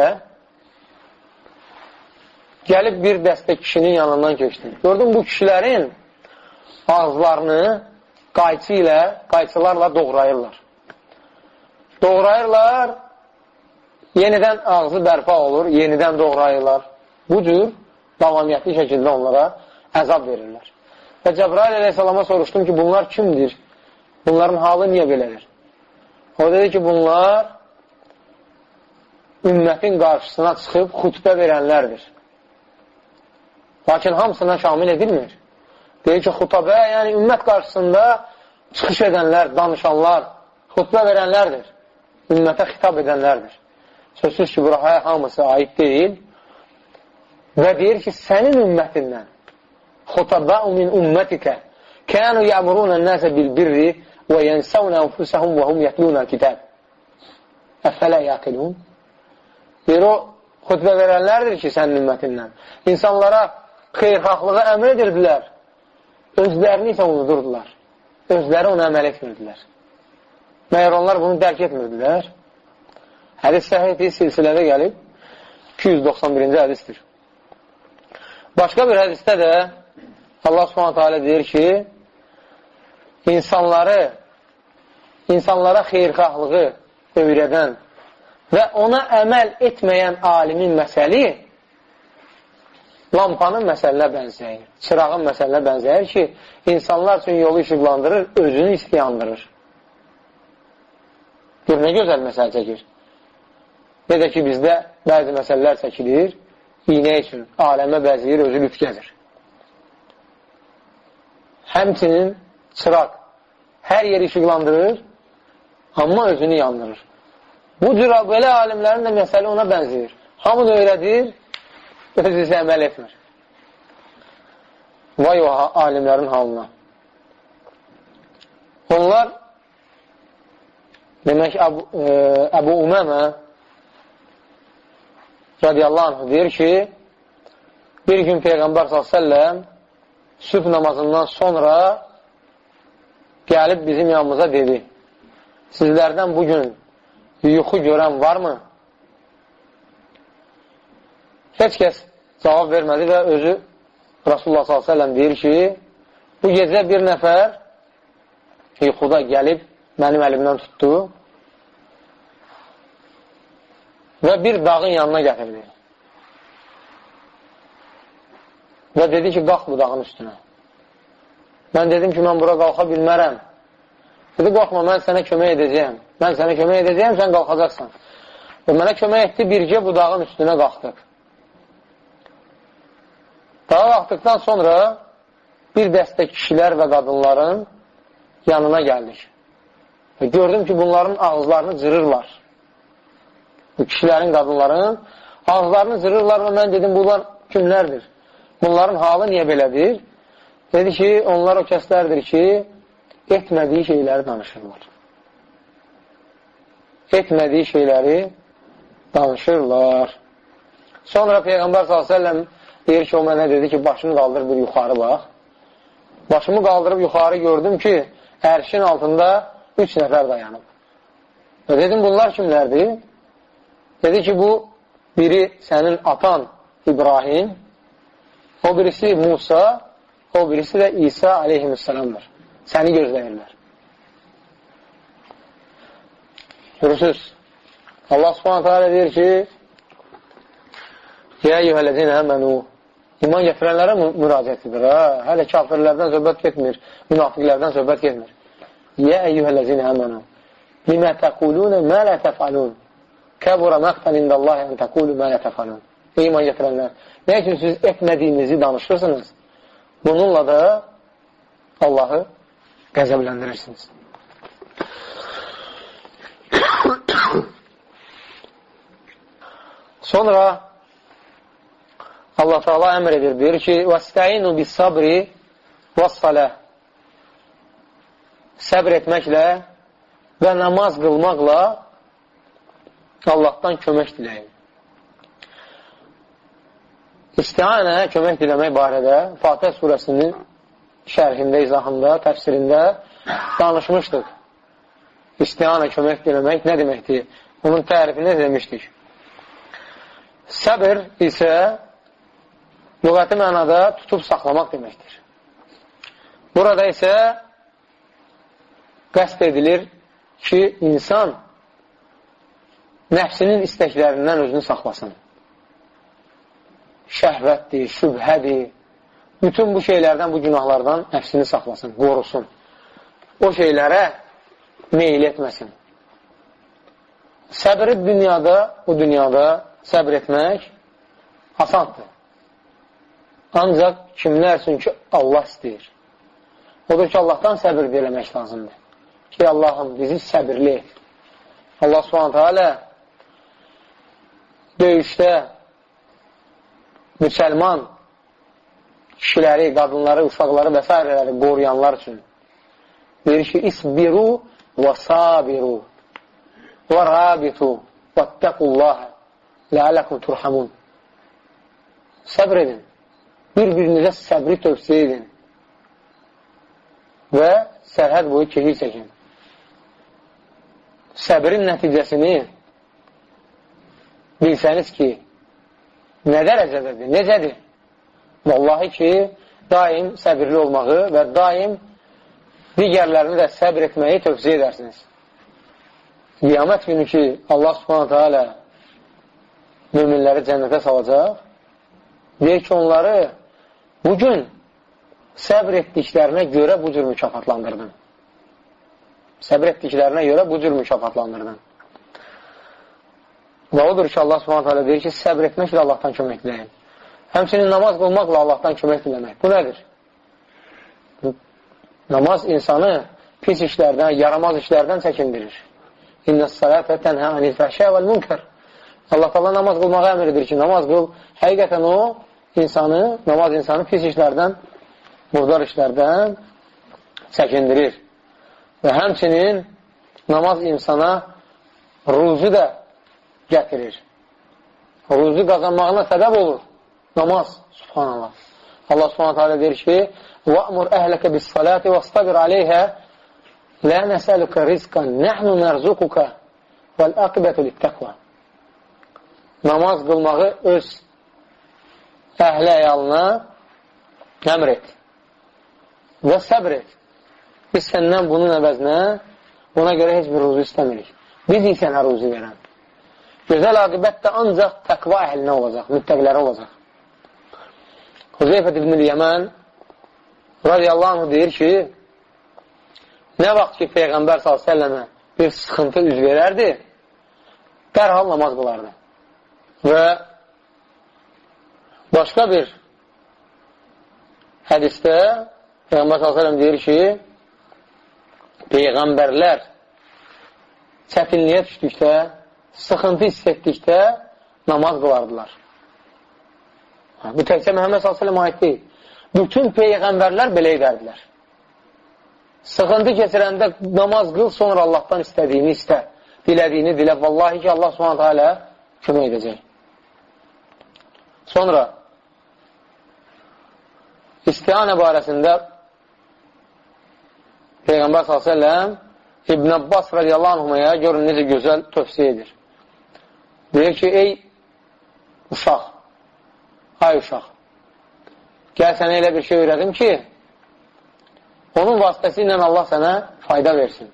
gəlib bir dəstə kişinin yanından keçdim. Gördüm, bu kişilərin ağızlarını qayçı ilə, qayçılarla doğrayırlar. Doğrayırlar, yenidən ağzı bərpa olur, yenidən doğrayırlar. Bu cür davamiyyətli şəkildə onlara əzab verirlər. Və Cəbrail əleyhissalama soruşdum ki, bunlar kimdir? Bunların halı niyə belədir? O dedi ki, bunlar ümmətin qarşısına çıxıb xütbə verənlərdir. Lakin hamısına şamil edilmir. Deyir ki, xütbə, yəni ümmət qarşısında çıxış edənlər, danışanlar, xütbə verənlərdir. Ümmətə xitab edənlərdir. Sözsüz ki, buraya hamısı aid deyil. Və deyir ki, sənin ümmətindən xütbəu min ümmətikə kənu yəmurunən nəsə bil-birri və yənsəvnə ənfusəhum və hum yətlunəl kitab. Əfələ yaqilun. Deyir, o xütbə verənlərdir ki, sənin ümmətindən. İnsanlara xeyrxahlığa əmr edirdilər. Özlərini isə unudurdular. Özləri ona əməl etmirdilər. Məyər onlar bunu dərk etmirdilər. Hədis səhiyyə silsilədə gəlib iki yüz doxsan birinci hədisdir. Başqa bir hədisdə də Allah Subhanahu taala deyir ki, insanları insanlara xeyrxahlığı öyrədən və ona əməl etməyən alimin məsəli lampanın məsəlinə bənzəyir, çırağın məsəlinə bənzəyir ki, insanlar üçün yolu işıqlandırır, özünü isə yandırır. Gör, nə gözəl məsələ çəkir. Necə ki, bizdə bəzi məsələlər çəkilir, iynə üçün aləmə bəziyir, özü lütgəzir. Həmçinin çıraq hər yeri işıqlandırır, amma özünü yandırır. Bu cür belə alimlərin də məsələ ona bənziyir. Hamını öyrədir, özü isə əməl etmir. Vay o alimlərin halına. Onlar demək Əbu, e, Əbu Uməmə radiyallahu anh deyir ki, bir gün Peyğəmbər sallallahu əleyhi və səlləm sübh namazından sonra gəlib bizim yanımıza dedi, sizlərdən bugün yuxu görən varmı? Heç kəs cavab vermədi və özü Rasulullah sallallahu əleyhi və səlləm deyir ki, bu gecə bir nəfər yuxuda gəlib mənim əlimdən tutdu və bir dağın yanına gətirdi. Və dedi ki, qalx bu dağın üstünə. Mən dedim ki, mən bura qalxa bilmərəm. Dedi, qorxma, mən sənə kömək edəcəyəm. Mən sənə kömək edəcəyəm, sən qalxacaqsan. Və mənə kömək etdi, bircə bu dağın üstünə qalxdıq. Dağa qalxdıqdan sonra bir dəstə kişilər və qadınların yanına gəldik. Və gördüm ki, bunların ağızlarını cırırlar. Bu kişilərin, qadınların ağızlarını cırırlar və mən dedim, bunlar kimlərdir? Bunların halı niyə belədir? Dedi ki, onlar o kəslərdir ki, etmədiyi şeyləri danışırlar. Etmədiyi şeyləri danışırlar. Sonra Peyğəmbər sallallahu əleyhi və səlləm deyir ki, o mənə dedi ki, başını qaldır bir yuxarı bax. Başımı qaldırıb yuxarı gördüm ki, ərşin altında üç nəfər dayanıb. Və dedim, bunlar kimlərdir? Dedi ki, bu biri sənin atan İbrahim, o birisi Musa, o birisi də İsa aleyhisselamdır. Səni gözləyirlər. Görürsünüz, Allah subhanahu teala deyir ki, Ya eyyuhəl-ləzine əmənu, iman gətirənlərə müraciət edir. Ha? Hələ kafirlərdən söhbət getmir, münafiqlərdən söhbət getmir. Ya eyyuhəl-ləzine əmənu, limə təqulunə mə lə təfalun, kəbura məqtən indəllahi ən təqulu mə lə təfalun. Ey iman gətirənlər, nə üçün siz etmədiyinizi danışırsınız? Bununla da Allahı qəzəbləndirirsiniz. Sonra Allah Teala əmr edir, deyir ki, وَاسْتَعِنُوا بِالصَّبْرِ وَالصَّلَةِ Səbr etməklə və namaz qılmaqla Allahdan kömək diləyin. İstihanə, kömək diləmək barədə Fatihə surəsinin şərhində, izahında, təfsirində danışmışdıq. İstihanə, kömək diləmək nə deməkdir? Onun tərifini demişdik. Səbr isə lüğəti mənada tutub saxlamaq deməkdir. Burada isə qəsd edilir ki, insan nəfsinin istəklərindən özünü saxlasın. Şəhvətdir, şübhədir. Bütün bu şeylərdən, bu günahlardan nəfsini saxlasın, qorusun. o şeylərə meyil etməsin. Səbri dünyada, o dünyada səbr etmək asandır. Ancaq kimlər üçün ki, Allah istəyir. Odur ki, Allahdan səbir diləmək lazımdır. Ki, Allahım, bizi səbirli et. Allah subhanətə alə döyüşdə müsəlman kişiləri, qadınları, uşaqları və s. qoruyanlar üçün deyir ki, isbiru və sabiru və rabitu və təqullaha ləaləkum turhamun. Səbr edin. Bir-birinizə səbri tövsiyə edin və sərhəd boyu keyif çəkin. Səbrin nəticəsini bilsəniz ki, nə dərəcədədir, necədir? Vallahi ki, daim səbirli olmağı və daim digərlərini də səbr etməyi tövsiyə edərsiniz. Qiyamət günü ki, Allah subhanətə alə müminləri cənnətə salacaq, deyir ki, onları bugün səbr etdiklərinə görə bu cür mükafatlandırdın. Səbr etdiklərinə görə bu cür mükafatlandırdın. Və odur ki, Allah subhanətə alə deyir ki, səbr etməklə Allahdan kömək diləyin. Həmçinin namaz qılmaqla Allahdan kömək diləmək. Bu nədir? Namaz insanı pis işlərdən, yaramaz işlərdən çəkindirir. İnnəs salətə tənhə anil fəhşə vəl münkər. Allah Allah namaz qılmağa əmr edir ki, namaz qıl. Həqiqətən o insanı, namaz insanı pis işlərdən, murdar işlərdən çəkindirir. Və həmçinin namaz insana ruzu da gətirir. Ruzu qazanmağına səbəb olur. Namaz, subhanallah. Allah subhanətə alə deyir ki, وَأْمُرْ أَهْلَكَ بِالصَّلَاةِ وَاسْتَبِرْ عَلَيْهَا لَا نَسَأَلُكَ رِزْقًا نَحْنُ نَرْزُقُكَ وَالْأَقِبَةُ لِلتَّقْوَى. Namaz qılmağı öz əhli əyalına əmr et və səbr et. Biz səndən bunun əvəzinə buna görə heç bir ruzu istəmirik. Biz isə sənə ruzu verən. Gözəl aqibət də ancaq təqva əhlinə olacaq, müttəqilərə olacaq. Huzeyfət ibn-i Yəmən radiyallahu anh deyir ki, nə vaxt ki, Peyğəmbər sallallahu əleyhi və səlləmə bir sıxıntı üz verərdi, dərhal namaz qılardı. Və başqa bir hədisdə Peyğəmbər sallallahu əleyhi və səlləm deyir ki, Peyğəmbərlər çətinliyə düşdükdə, sıxıntı hiss etdikdə namaz qılardılar. Bu təkcə Məhəmməd sallallahu əleyhi və səlləm aid deyil. Bütün Peyğəmbərlər belə edərdilər. Sıxıntı keçirəndə namaz qıl, sonra Allahdan istədiyini istə, dilədiyini dilə. Vallahi ki, Allah subhanətə alə kömək edəcək. Sonra istihanə barəsində Peyğəmbər sallallahu əleyhi və səlləm İbn Abbas radiyallahu anhumaya görün necə gözəl tövsiyə edir. Deyir ki, ey uşaq, ay uşaq, gəl sənə elə bir şey öyrədim ki, onun vasitəsi ilə Allah sənə fayda versin.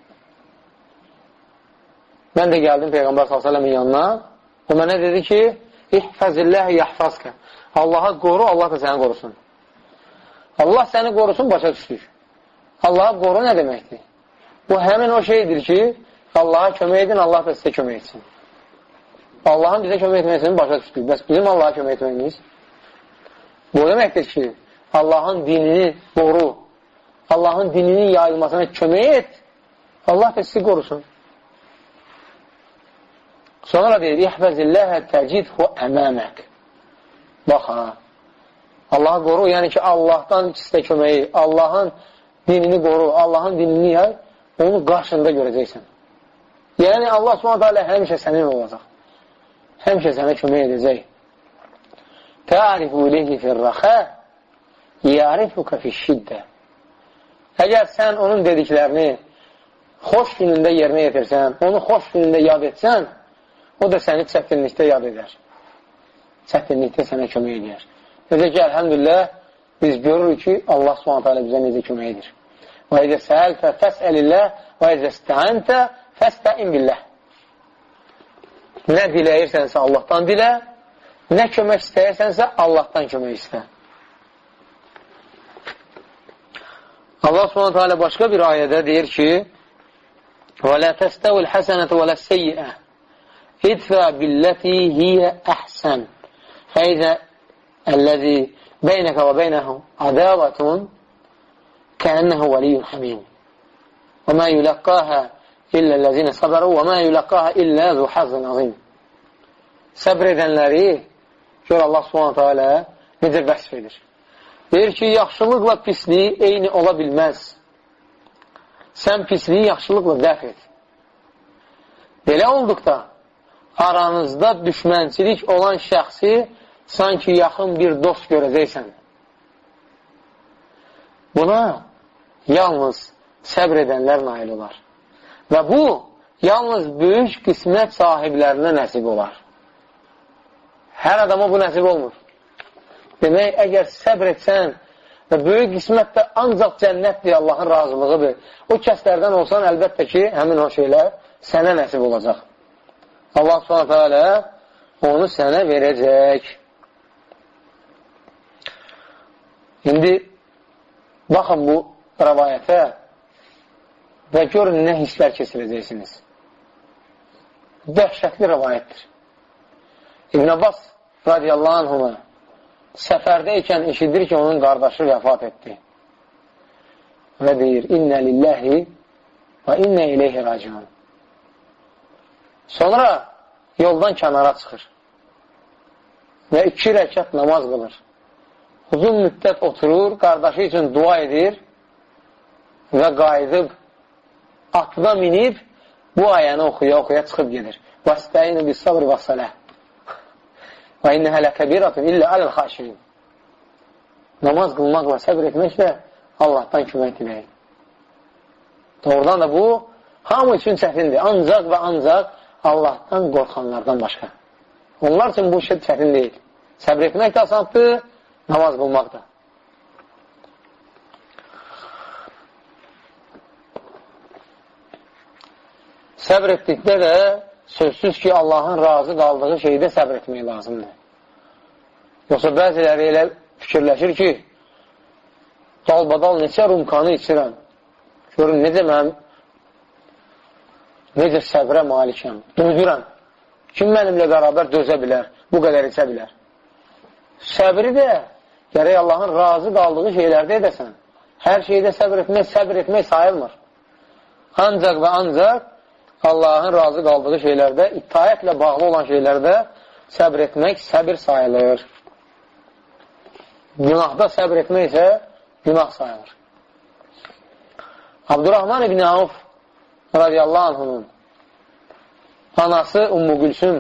Mən də gəldim Peyğəmbər sallallahu əleyhi və səlləmin yanına, o mənə dedi ki, İhfəzilləhi yahfazkə. Allaha qoru, Allah da səni qorusun. Allah səni qorusun, başa düşdük. Allaha qoru nə deməkdir? Bu həmin o şeydir ki, Allaha kömək edin, Allah da sizə kömək etsin. Allahın bizə kömək etməsini başa düşdük. Bəs bizim Allaha kömək etməyimiz? Bu deməkdir ki, Allahın dinini qoru, Allahın dininin yayılmasına kömək et, Allah da sizi qorusun. Sonra deyir, İhvəzilləhə təcidhu əməmək. Bax ha, Allahı qoru, yəni ki, Allahdan sizə köməyi, Allahın dinini qoru, Allahın dinini yay, onu qarşında görəcəksən. Yəni, Allah subhanətə alə həmişə sənin olacaq. Həmişə sənə kömək edəcək. Tərifu iləyhi firraxə yarifuka fişşiddə. Əgər sən onun dediklərini xoş günündə yerinə yetirsən, onu xoş günündə yad etsən, o da səni çətinlikdə yad edər. Çətinlikdə sənə kömək edər. Necə ki, əlhəmdülillah, biz görürük ki, Allah subhanətə alə bizə necə kömək edir. Və edə səəltə fəsəlilləh və edə istəəntə fəstəin billəh. Nə diləyirsənsə Allahdan dilə, nə kömək istəyirsənsə Allahdan kömək istə. Allah Allah subhanahu teala başqa bir ayədə deyir ki وَلَا تَسْتَوِ الْحَسَنَةُ وَلَا السَّيِّئَةُ اِدْفَى بِالَّتِي هِيَ أَحْسَنُ فَإِذَا الَّذِي بَيْنَكَ وَبَيْنَهُ عَدَاوَةٌ كَأَنَّهُ وَلِيٌّ حَمِيمٌ وَمَا يُلَقَّاهَا إِلَّا الَّذِينَ صَبَرُوا وَمَا يُلَقَّاهَا إِلَّا ذُو حَظٍّ عَظِيمٍ. Səbr edənləri gör Allah subhanahu teala necə vəsf edir. Deyir ki, yaxşılıqla pisliyi eyni ola bilməz. Sən pisliyi yaxşılıqla dəf et. Belə olduqda aranızda düşmənçilik olan şəxsi sanki yaxın bir dost görəcəksən. Buna yalnız səbr edənlər nail olar. Və bu, yalnız böyük qismət sahiblərinə nəsib olar. Hər adama bu nəsib olmur. Demək, əgər səbr etsən və böyük qismətdə ancaq cənnətdir, Allahın razılığıdır. O kəslərdən olsan, əlbəttə ki, həmin o şeylər sənə nəsib olacaq. Allah subhanahu teala onu sənə verəcək. İndi baxın bu rəvayətə və görün nə hisslər keçirəcəksiniz. Dəhşətli rəvayətdir. İbn Abbas radiyallahu anhuma səfərdə ikən eşidir ki, onun qardaşı vəfat etdi. Və deyir, İnnə lillahi və innə ileyhi raciun. Sonra yoldan kənara çıxır və iki rəkat namaz qılır. Uzun müddət oturur, qardaşı üçün dua edir və qayıdıb, atına minib, bu ayəni oxuya-oxuya çıxıb gedir. Vəstəyini bis sabr və saləh. Və innəhə ləkəbiratun illə aləl xaşirin. Namaz qılmaqla, səbr etməklə Allahdan kömək diləyir. Doğrudan da bu, hamı üçün çətindir. Ancaq və ancaq Allahdan qorxanlardan başqa. Onlar üçün bu şey çətin deyil. Səbr etmək də asandır, namaz qılmaq da. Səbr etdikdə də sözsüz ki, Allahın razı qaldığı şeydə səbr etmək lazımdır. Yoxsa bəziləri elə fikirləşir ki, dalbadal neçə rumkanı içirəm, görün necə mənim, necə səbrə malikəm, döydürəm. Kim mənimlə bərabər dözə bilər, bu qədər içə bilər. Səbri də gərək Allahın razı qaldığı şeylərdə edəsən. Hər şeydə səbr etmək, səbr etmək sayılmır. Ancaq və ancaq Allahın razı qaldığı şeylərdə, itaətlə bağlı olan şeylərdə səbr etmək səbir sayılır. Günahda səbr etmək isə günah sayılır. Abdurrahman ibn Avf radiyallahu anhunun anası Ümmü Gülsüm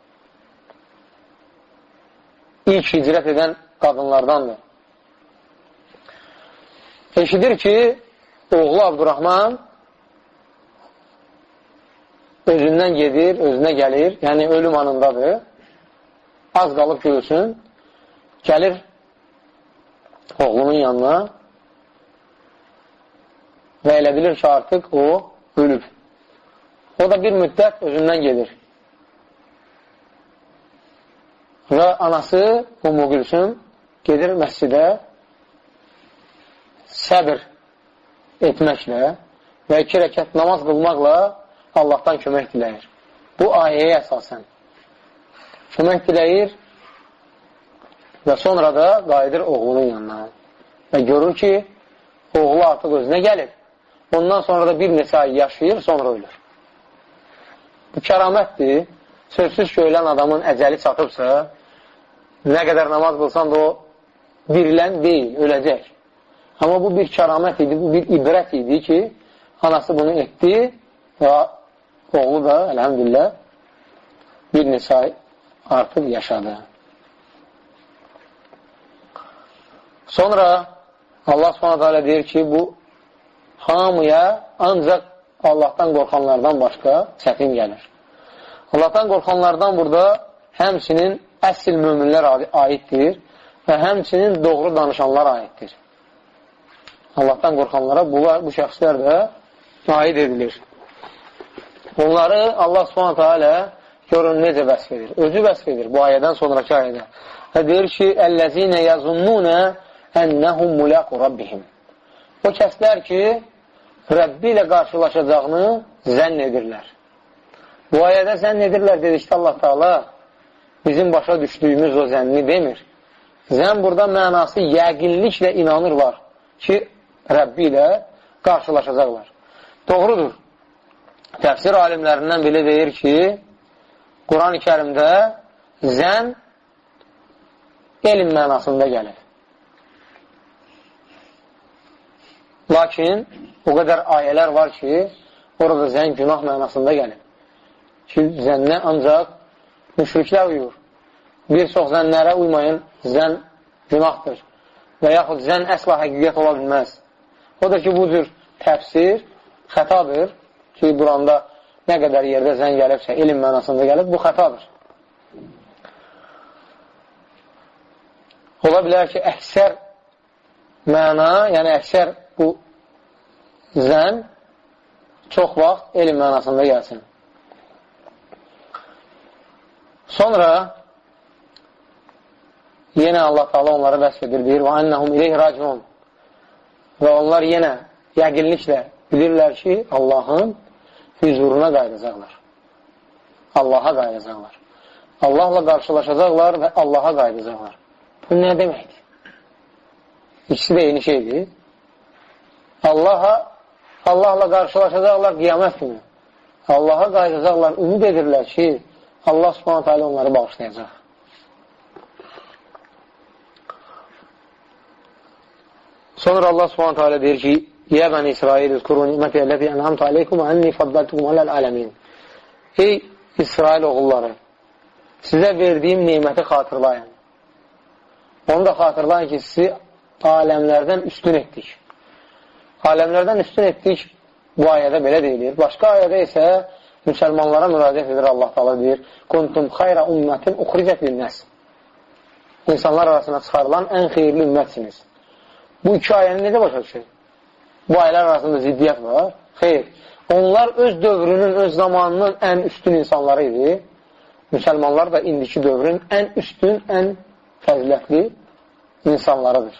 ilk hicrət edən qadınlardandır. Eşidir ki, oğlu Abdurrahman özündən gedir, özünə gəlir, yəni ölüm anındadır, az qalıb görülsün, gəlir oğlunun yanına və elə bilir ki, artıq o ölüb. O da bir müddət özündən gedir. Və anası Ümmü Gülsüm gedir məscidə səbir etməklə və iki rəkat namaz qılmaqla Allahdan kömək diləyir. Bu ayəyə əsasən kömək diləyir və sonra da qayıdır oğlunun yanına və görür ki, oğlu artıq özünə gəlir. Ondan sonra da bir neçə ay yaşayır, sonra ölür. Bu kəramətdir. Sözsüz ki, ölən adamın əcəli çatıbsa, nə qədər namaz qılsan da o dirilən deyil, öləcək. Amma bu bir kəramət idi, bu bir ibrət idi ki, anası bunu etdi və oğlu da, əlhəmdülillah, bir neçə ay artıq yaşadı. Sonra Allah subhanahu teala deyir ki, bu hamıya ancaq Allahdan qorxanlardan başqa çətin gəlir. Allahdan qorxanlardan burada həmçinin əsl möminlər aiddir və həmçinin doğru danışanlar aiddir. Allahdan qorxanlara bu, bu şəxslər də aid edilir. Onları Allah subhanahu teala görün necə vəsf edir. Özü vəsf edir bu ayədən sonraki ayədə. Və deyir ki, Əl-ləzinə yazunmunə ennəhum mulaqu rabbihim. o kəslər ki, Rəbbi ilə qarşılaşacağını zənn edirlər. Bu ayədə zənn edirlər dedikdə Allah Teala bizim başa düşdüyümüz o zənni demir. Zənn burada mənası yəqinliklə inanır var ki, Rəbbi ilə qarşılaşacaqlar. Doğrudur. Təfsir alimlərindən belə deyir ki, Quran-ı Kərimdə zənn elm mənasında gəlir. Lakin o qədər ayələr var ki, orada zənn günah mənasında gəlir. Ki, zənnə ancaq müşriklər uyur. Bir çox zənnlərə uymayın, zənn günahdır. Və yaxud zənn əsla həqiqət ola bilməz. Odur ki, bu cür təfsir xətadır ki, buranda nə qədər yerdə zənn gəlibsə, elm mənasında gəlib, bu xətadır. Ola bilər ki, əksər məna, yəni əksər bu zənn çox vaxt elm mənasında gəlsin. Sonra yenə Allah Teala onları vəsf edir, deyir və ennəhum ileyh raciun və onlar yenə yəqinliklə bilirlər ki, Allahın hüzuruna qayıdacaqlar. Allaha qayıdacaqlar. Allahla qarşılaşacaqlar və Allaha qayıdacaqlar. Bu nə deməkdir? İkisi də eyni şeydir. Allaha, Allahla qarşılaşacaqlar qiyamət günü. Allaha qayıdacaqlar, ümid edirlər ki, Allah Subhanahu teala onları bağışlayacaq. Sonra Allah Subhanahu teala deyir ki, Yə bəni İsrail, üzkuru nimətə əlləti ənhamtə aleykum və ənni faddaltukum aləl aləmin. Ey İsrail oğulları, sizə verdiyim neməti xatırlayın. Onu da xatırlayın ki, sizi aləmlərdən üstün etdik. Aləmlərdən üstün etdik bu ayədə belə deyilir. Başqa ayədə isə müsəlmanlara müraciət edir Allah Teala deyir. Kuntum xayra ümmətin uxricət linnəs. İnsanlar arasına çıxarılan ən xeyirli ümmətsiniz. Bu iki ayəni necə başa düşür? Bu ayələr arasında ziddiyyət var. Xeyr. Onlar öz dövrünün, öz zamanının ən üstün insanları idi. Müsəlmanlar da indiki dövrün ən üstün, ən fəzilətli insanlarıdır.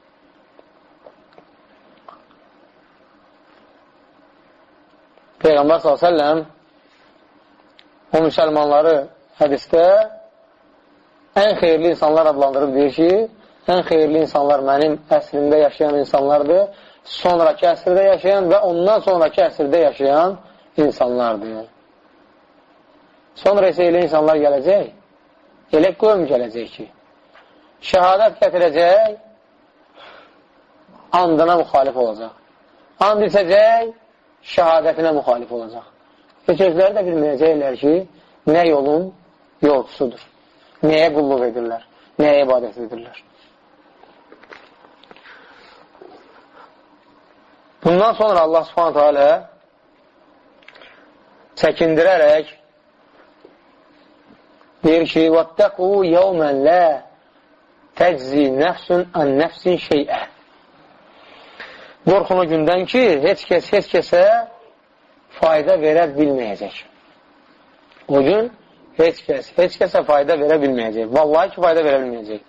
Peyğəmbər sallallahu əleyhi və səlləm o müsəlmanları hədisdə ən xeyirli insanlar adlandırıb deyir ki, ən xeyirli insanlar mənim əsrimdə yaşayan insanlardır, sonraki əsrdə yaşayan və ondan sonraki əsrdə yaşayan insanlardır. Sonra isə elə insanlar gələcək, elə qövm gələcək ki, şəhadət gətirəcək, andına müxalif olacaq. And içəcək, şəhadətinə müxalif olacaq. Heç özləri də bilməyəcəklər ki, nə yolun yolcusudur, nəyə qulluq edirlər, nəyə ibadət edirlər. Bundan sonra Allah Subhanahu teala çəkindirərək deyir ki, وَاتَّقُوا يَوْمًا لَا تَجْزِي نَفْسٌ عَنْ نَفْسٍ شَيْئًا. Qorxun o gündən ki, heç kəs, heç kəsə fayda verə bilməyəcək. O gün heç kəs, heç kəsə fayda verə bilməyəcək. Vallahi ki, fayda verə bilməyəcək.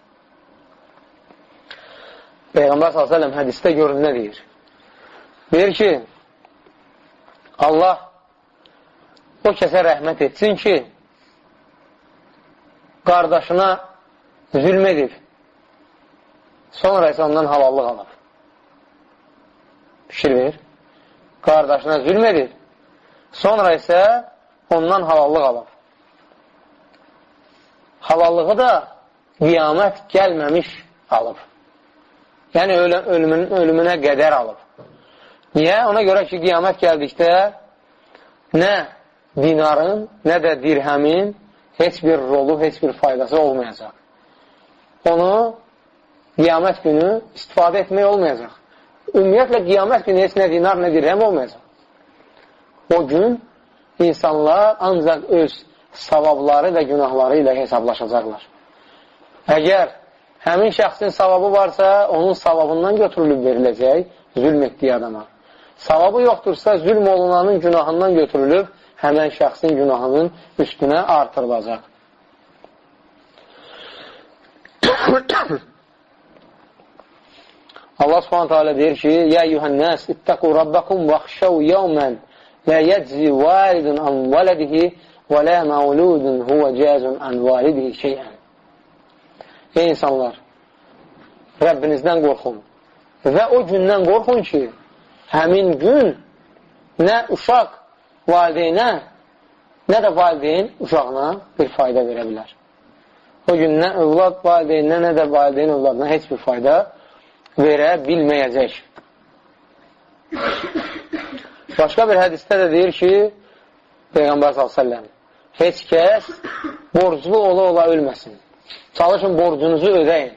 Peyğəmbər sallallahu əleyhi və səlləm hədisdə görün nə deyir? Deyir ki, Allah o kəsə rəhmət etsin ki, qardaşına zülm edib, sonra isə ondan halallıq alıb. Fikir ver. Qardaşına zülm edib, sonra isə ondan halallıq alıb. Halallığı da qiyamət gəlməmiş alıb. Yəni ölümün, ölümünə qədər alıb. Niyə? Ona görə ki, qiyamət gəldikdə nə dinarın, nə də dirhəmin heç bir rolu, heç bir faydası olmayacaq. Onu qiyamət günü istifadə etmək olmayacaq. Ümumiyyətlə, qiyamət günü heç nə dinar, nə dirhəm olmayacaq. O gün insanlar ancaq öz savabları və günahları ilə hesablaşacaqlar. Əgər həmin şəxsin savabı varsa, onun savabından götürülüb veriləcək zülm etdiyi adama. Savabı yoxdursa, zülm olunanın günahından götürülüb həmən şəxsin günahının üstünə artırılacaq. Allah subhanətə alə deyir ki, Yə yuhənnəs, ittəqu rabbakum vaxşəv yəvmən lə yəczi validun an vələdihi və lə məuludun huvə cəzun an validihi şeyən. Ey insanlar, Rəbbinizdən qorxun və o gündən qorxun ki, həmin gün nə uşaq valideynə, nə də valideyn uşağına bir fayda verə bilər. O gün nə övlad valideynə, nə də valideyn övladına heç bir fayda verə bilməyəcək. Başqa bir hədisdə də deyir ki, Peyğəmbər sallallahu əleyhi və səlləm, heç kəs borclu ola-ola ölməsin. Çalışın, borcunuzu ödəyin.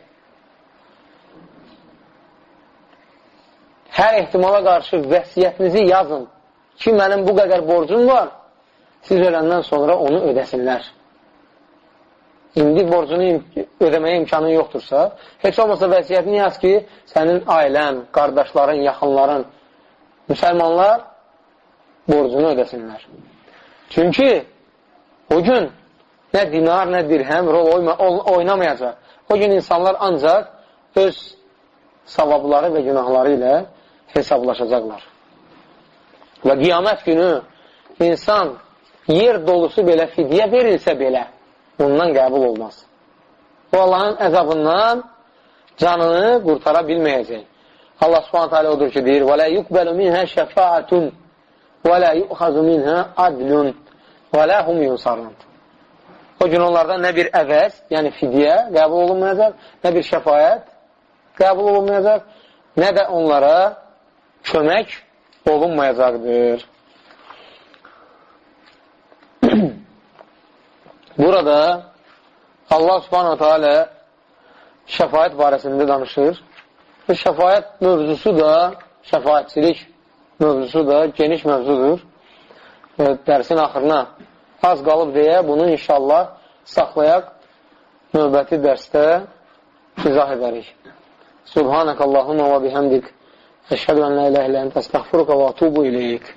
Hər ehtimala qarşı vəsiyyətinizi yazın ki, mənim bu qədər borcum var, siz öləndən sonra onu ödəsinlər. İndi borcunu ödəməyə imkanın yoxdursa, heç olmasa vəsiyyətini yaz ki, sənin ailən, qardaşların, yaxınların, müsəlmanlar borcunu ödəsinlər. Çünki o gün nə dinar, nə dirhəm rol oynamayacaq. O gün insanlar ancaq öz savabları və günahları ilə hesablaşacaqlar. Və qiyamət günü insan yer dolusu belə fidyə verilsə belə, ondan qəbul olmaz. O Allahın əzabından canını qurtara bilməyəcək. Allah subhanətə alə odur ki, deyir, وَلَا يُقْبَلُ مِنْهَا شَفَاعَةٌ وَلَا يُؤْخَذُ مِنْهَا عَدْلٌ وَلَا هُمْ يُنْصَرُونَ. O gün onlardan nə bir əvəz, yəni fidyə qəbul olunmayacaq, nə bir şəfayət qəbul olunmayacaq, nə də onlara kömək olunmayacaqdır. Burada Allah subhanahu teala şəfayət barəsində danışır. Bu şəfayət mövzusu da, şəfayətçilik mövzusu da geniş mövzudur. Dərsin axırına az qalıb deyə bunu inşallah saxlayaq, növbəti dərsdə izah edərik. Subhanəkəllahumma və bihamdik. Əşhədu ən la iləhə illə əntə əstəğfiruka və atubu ileyk.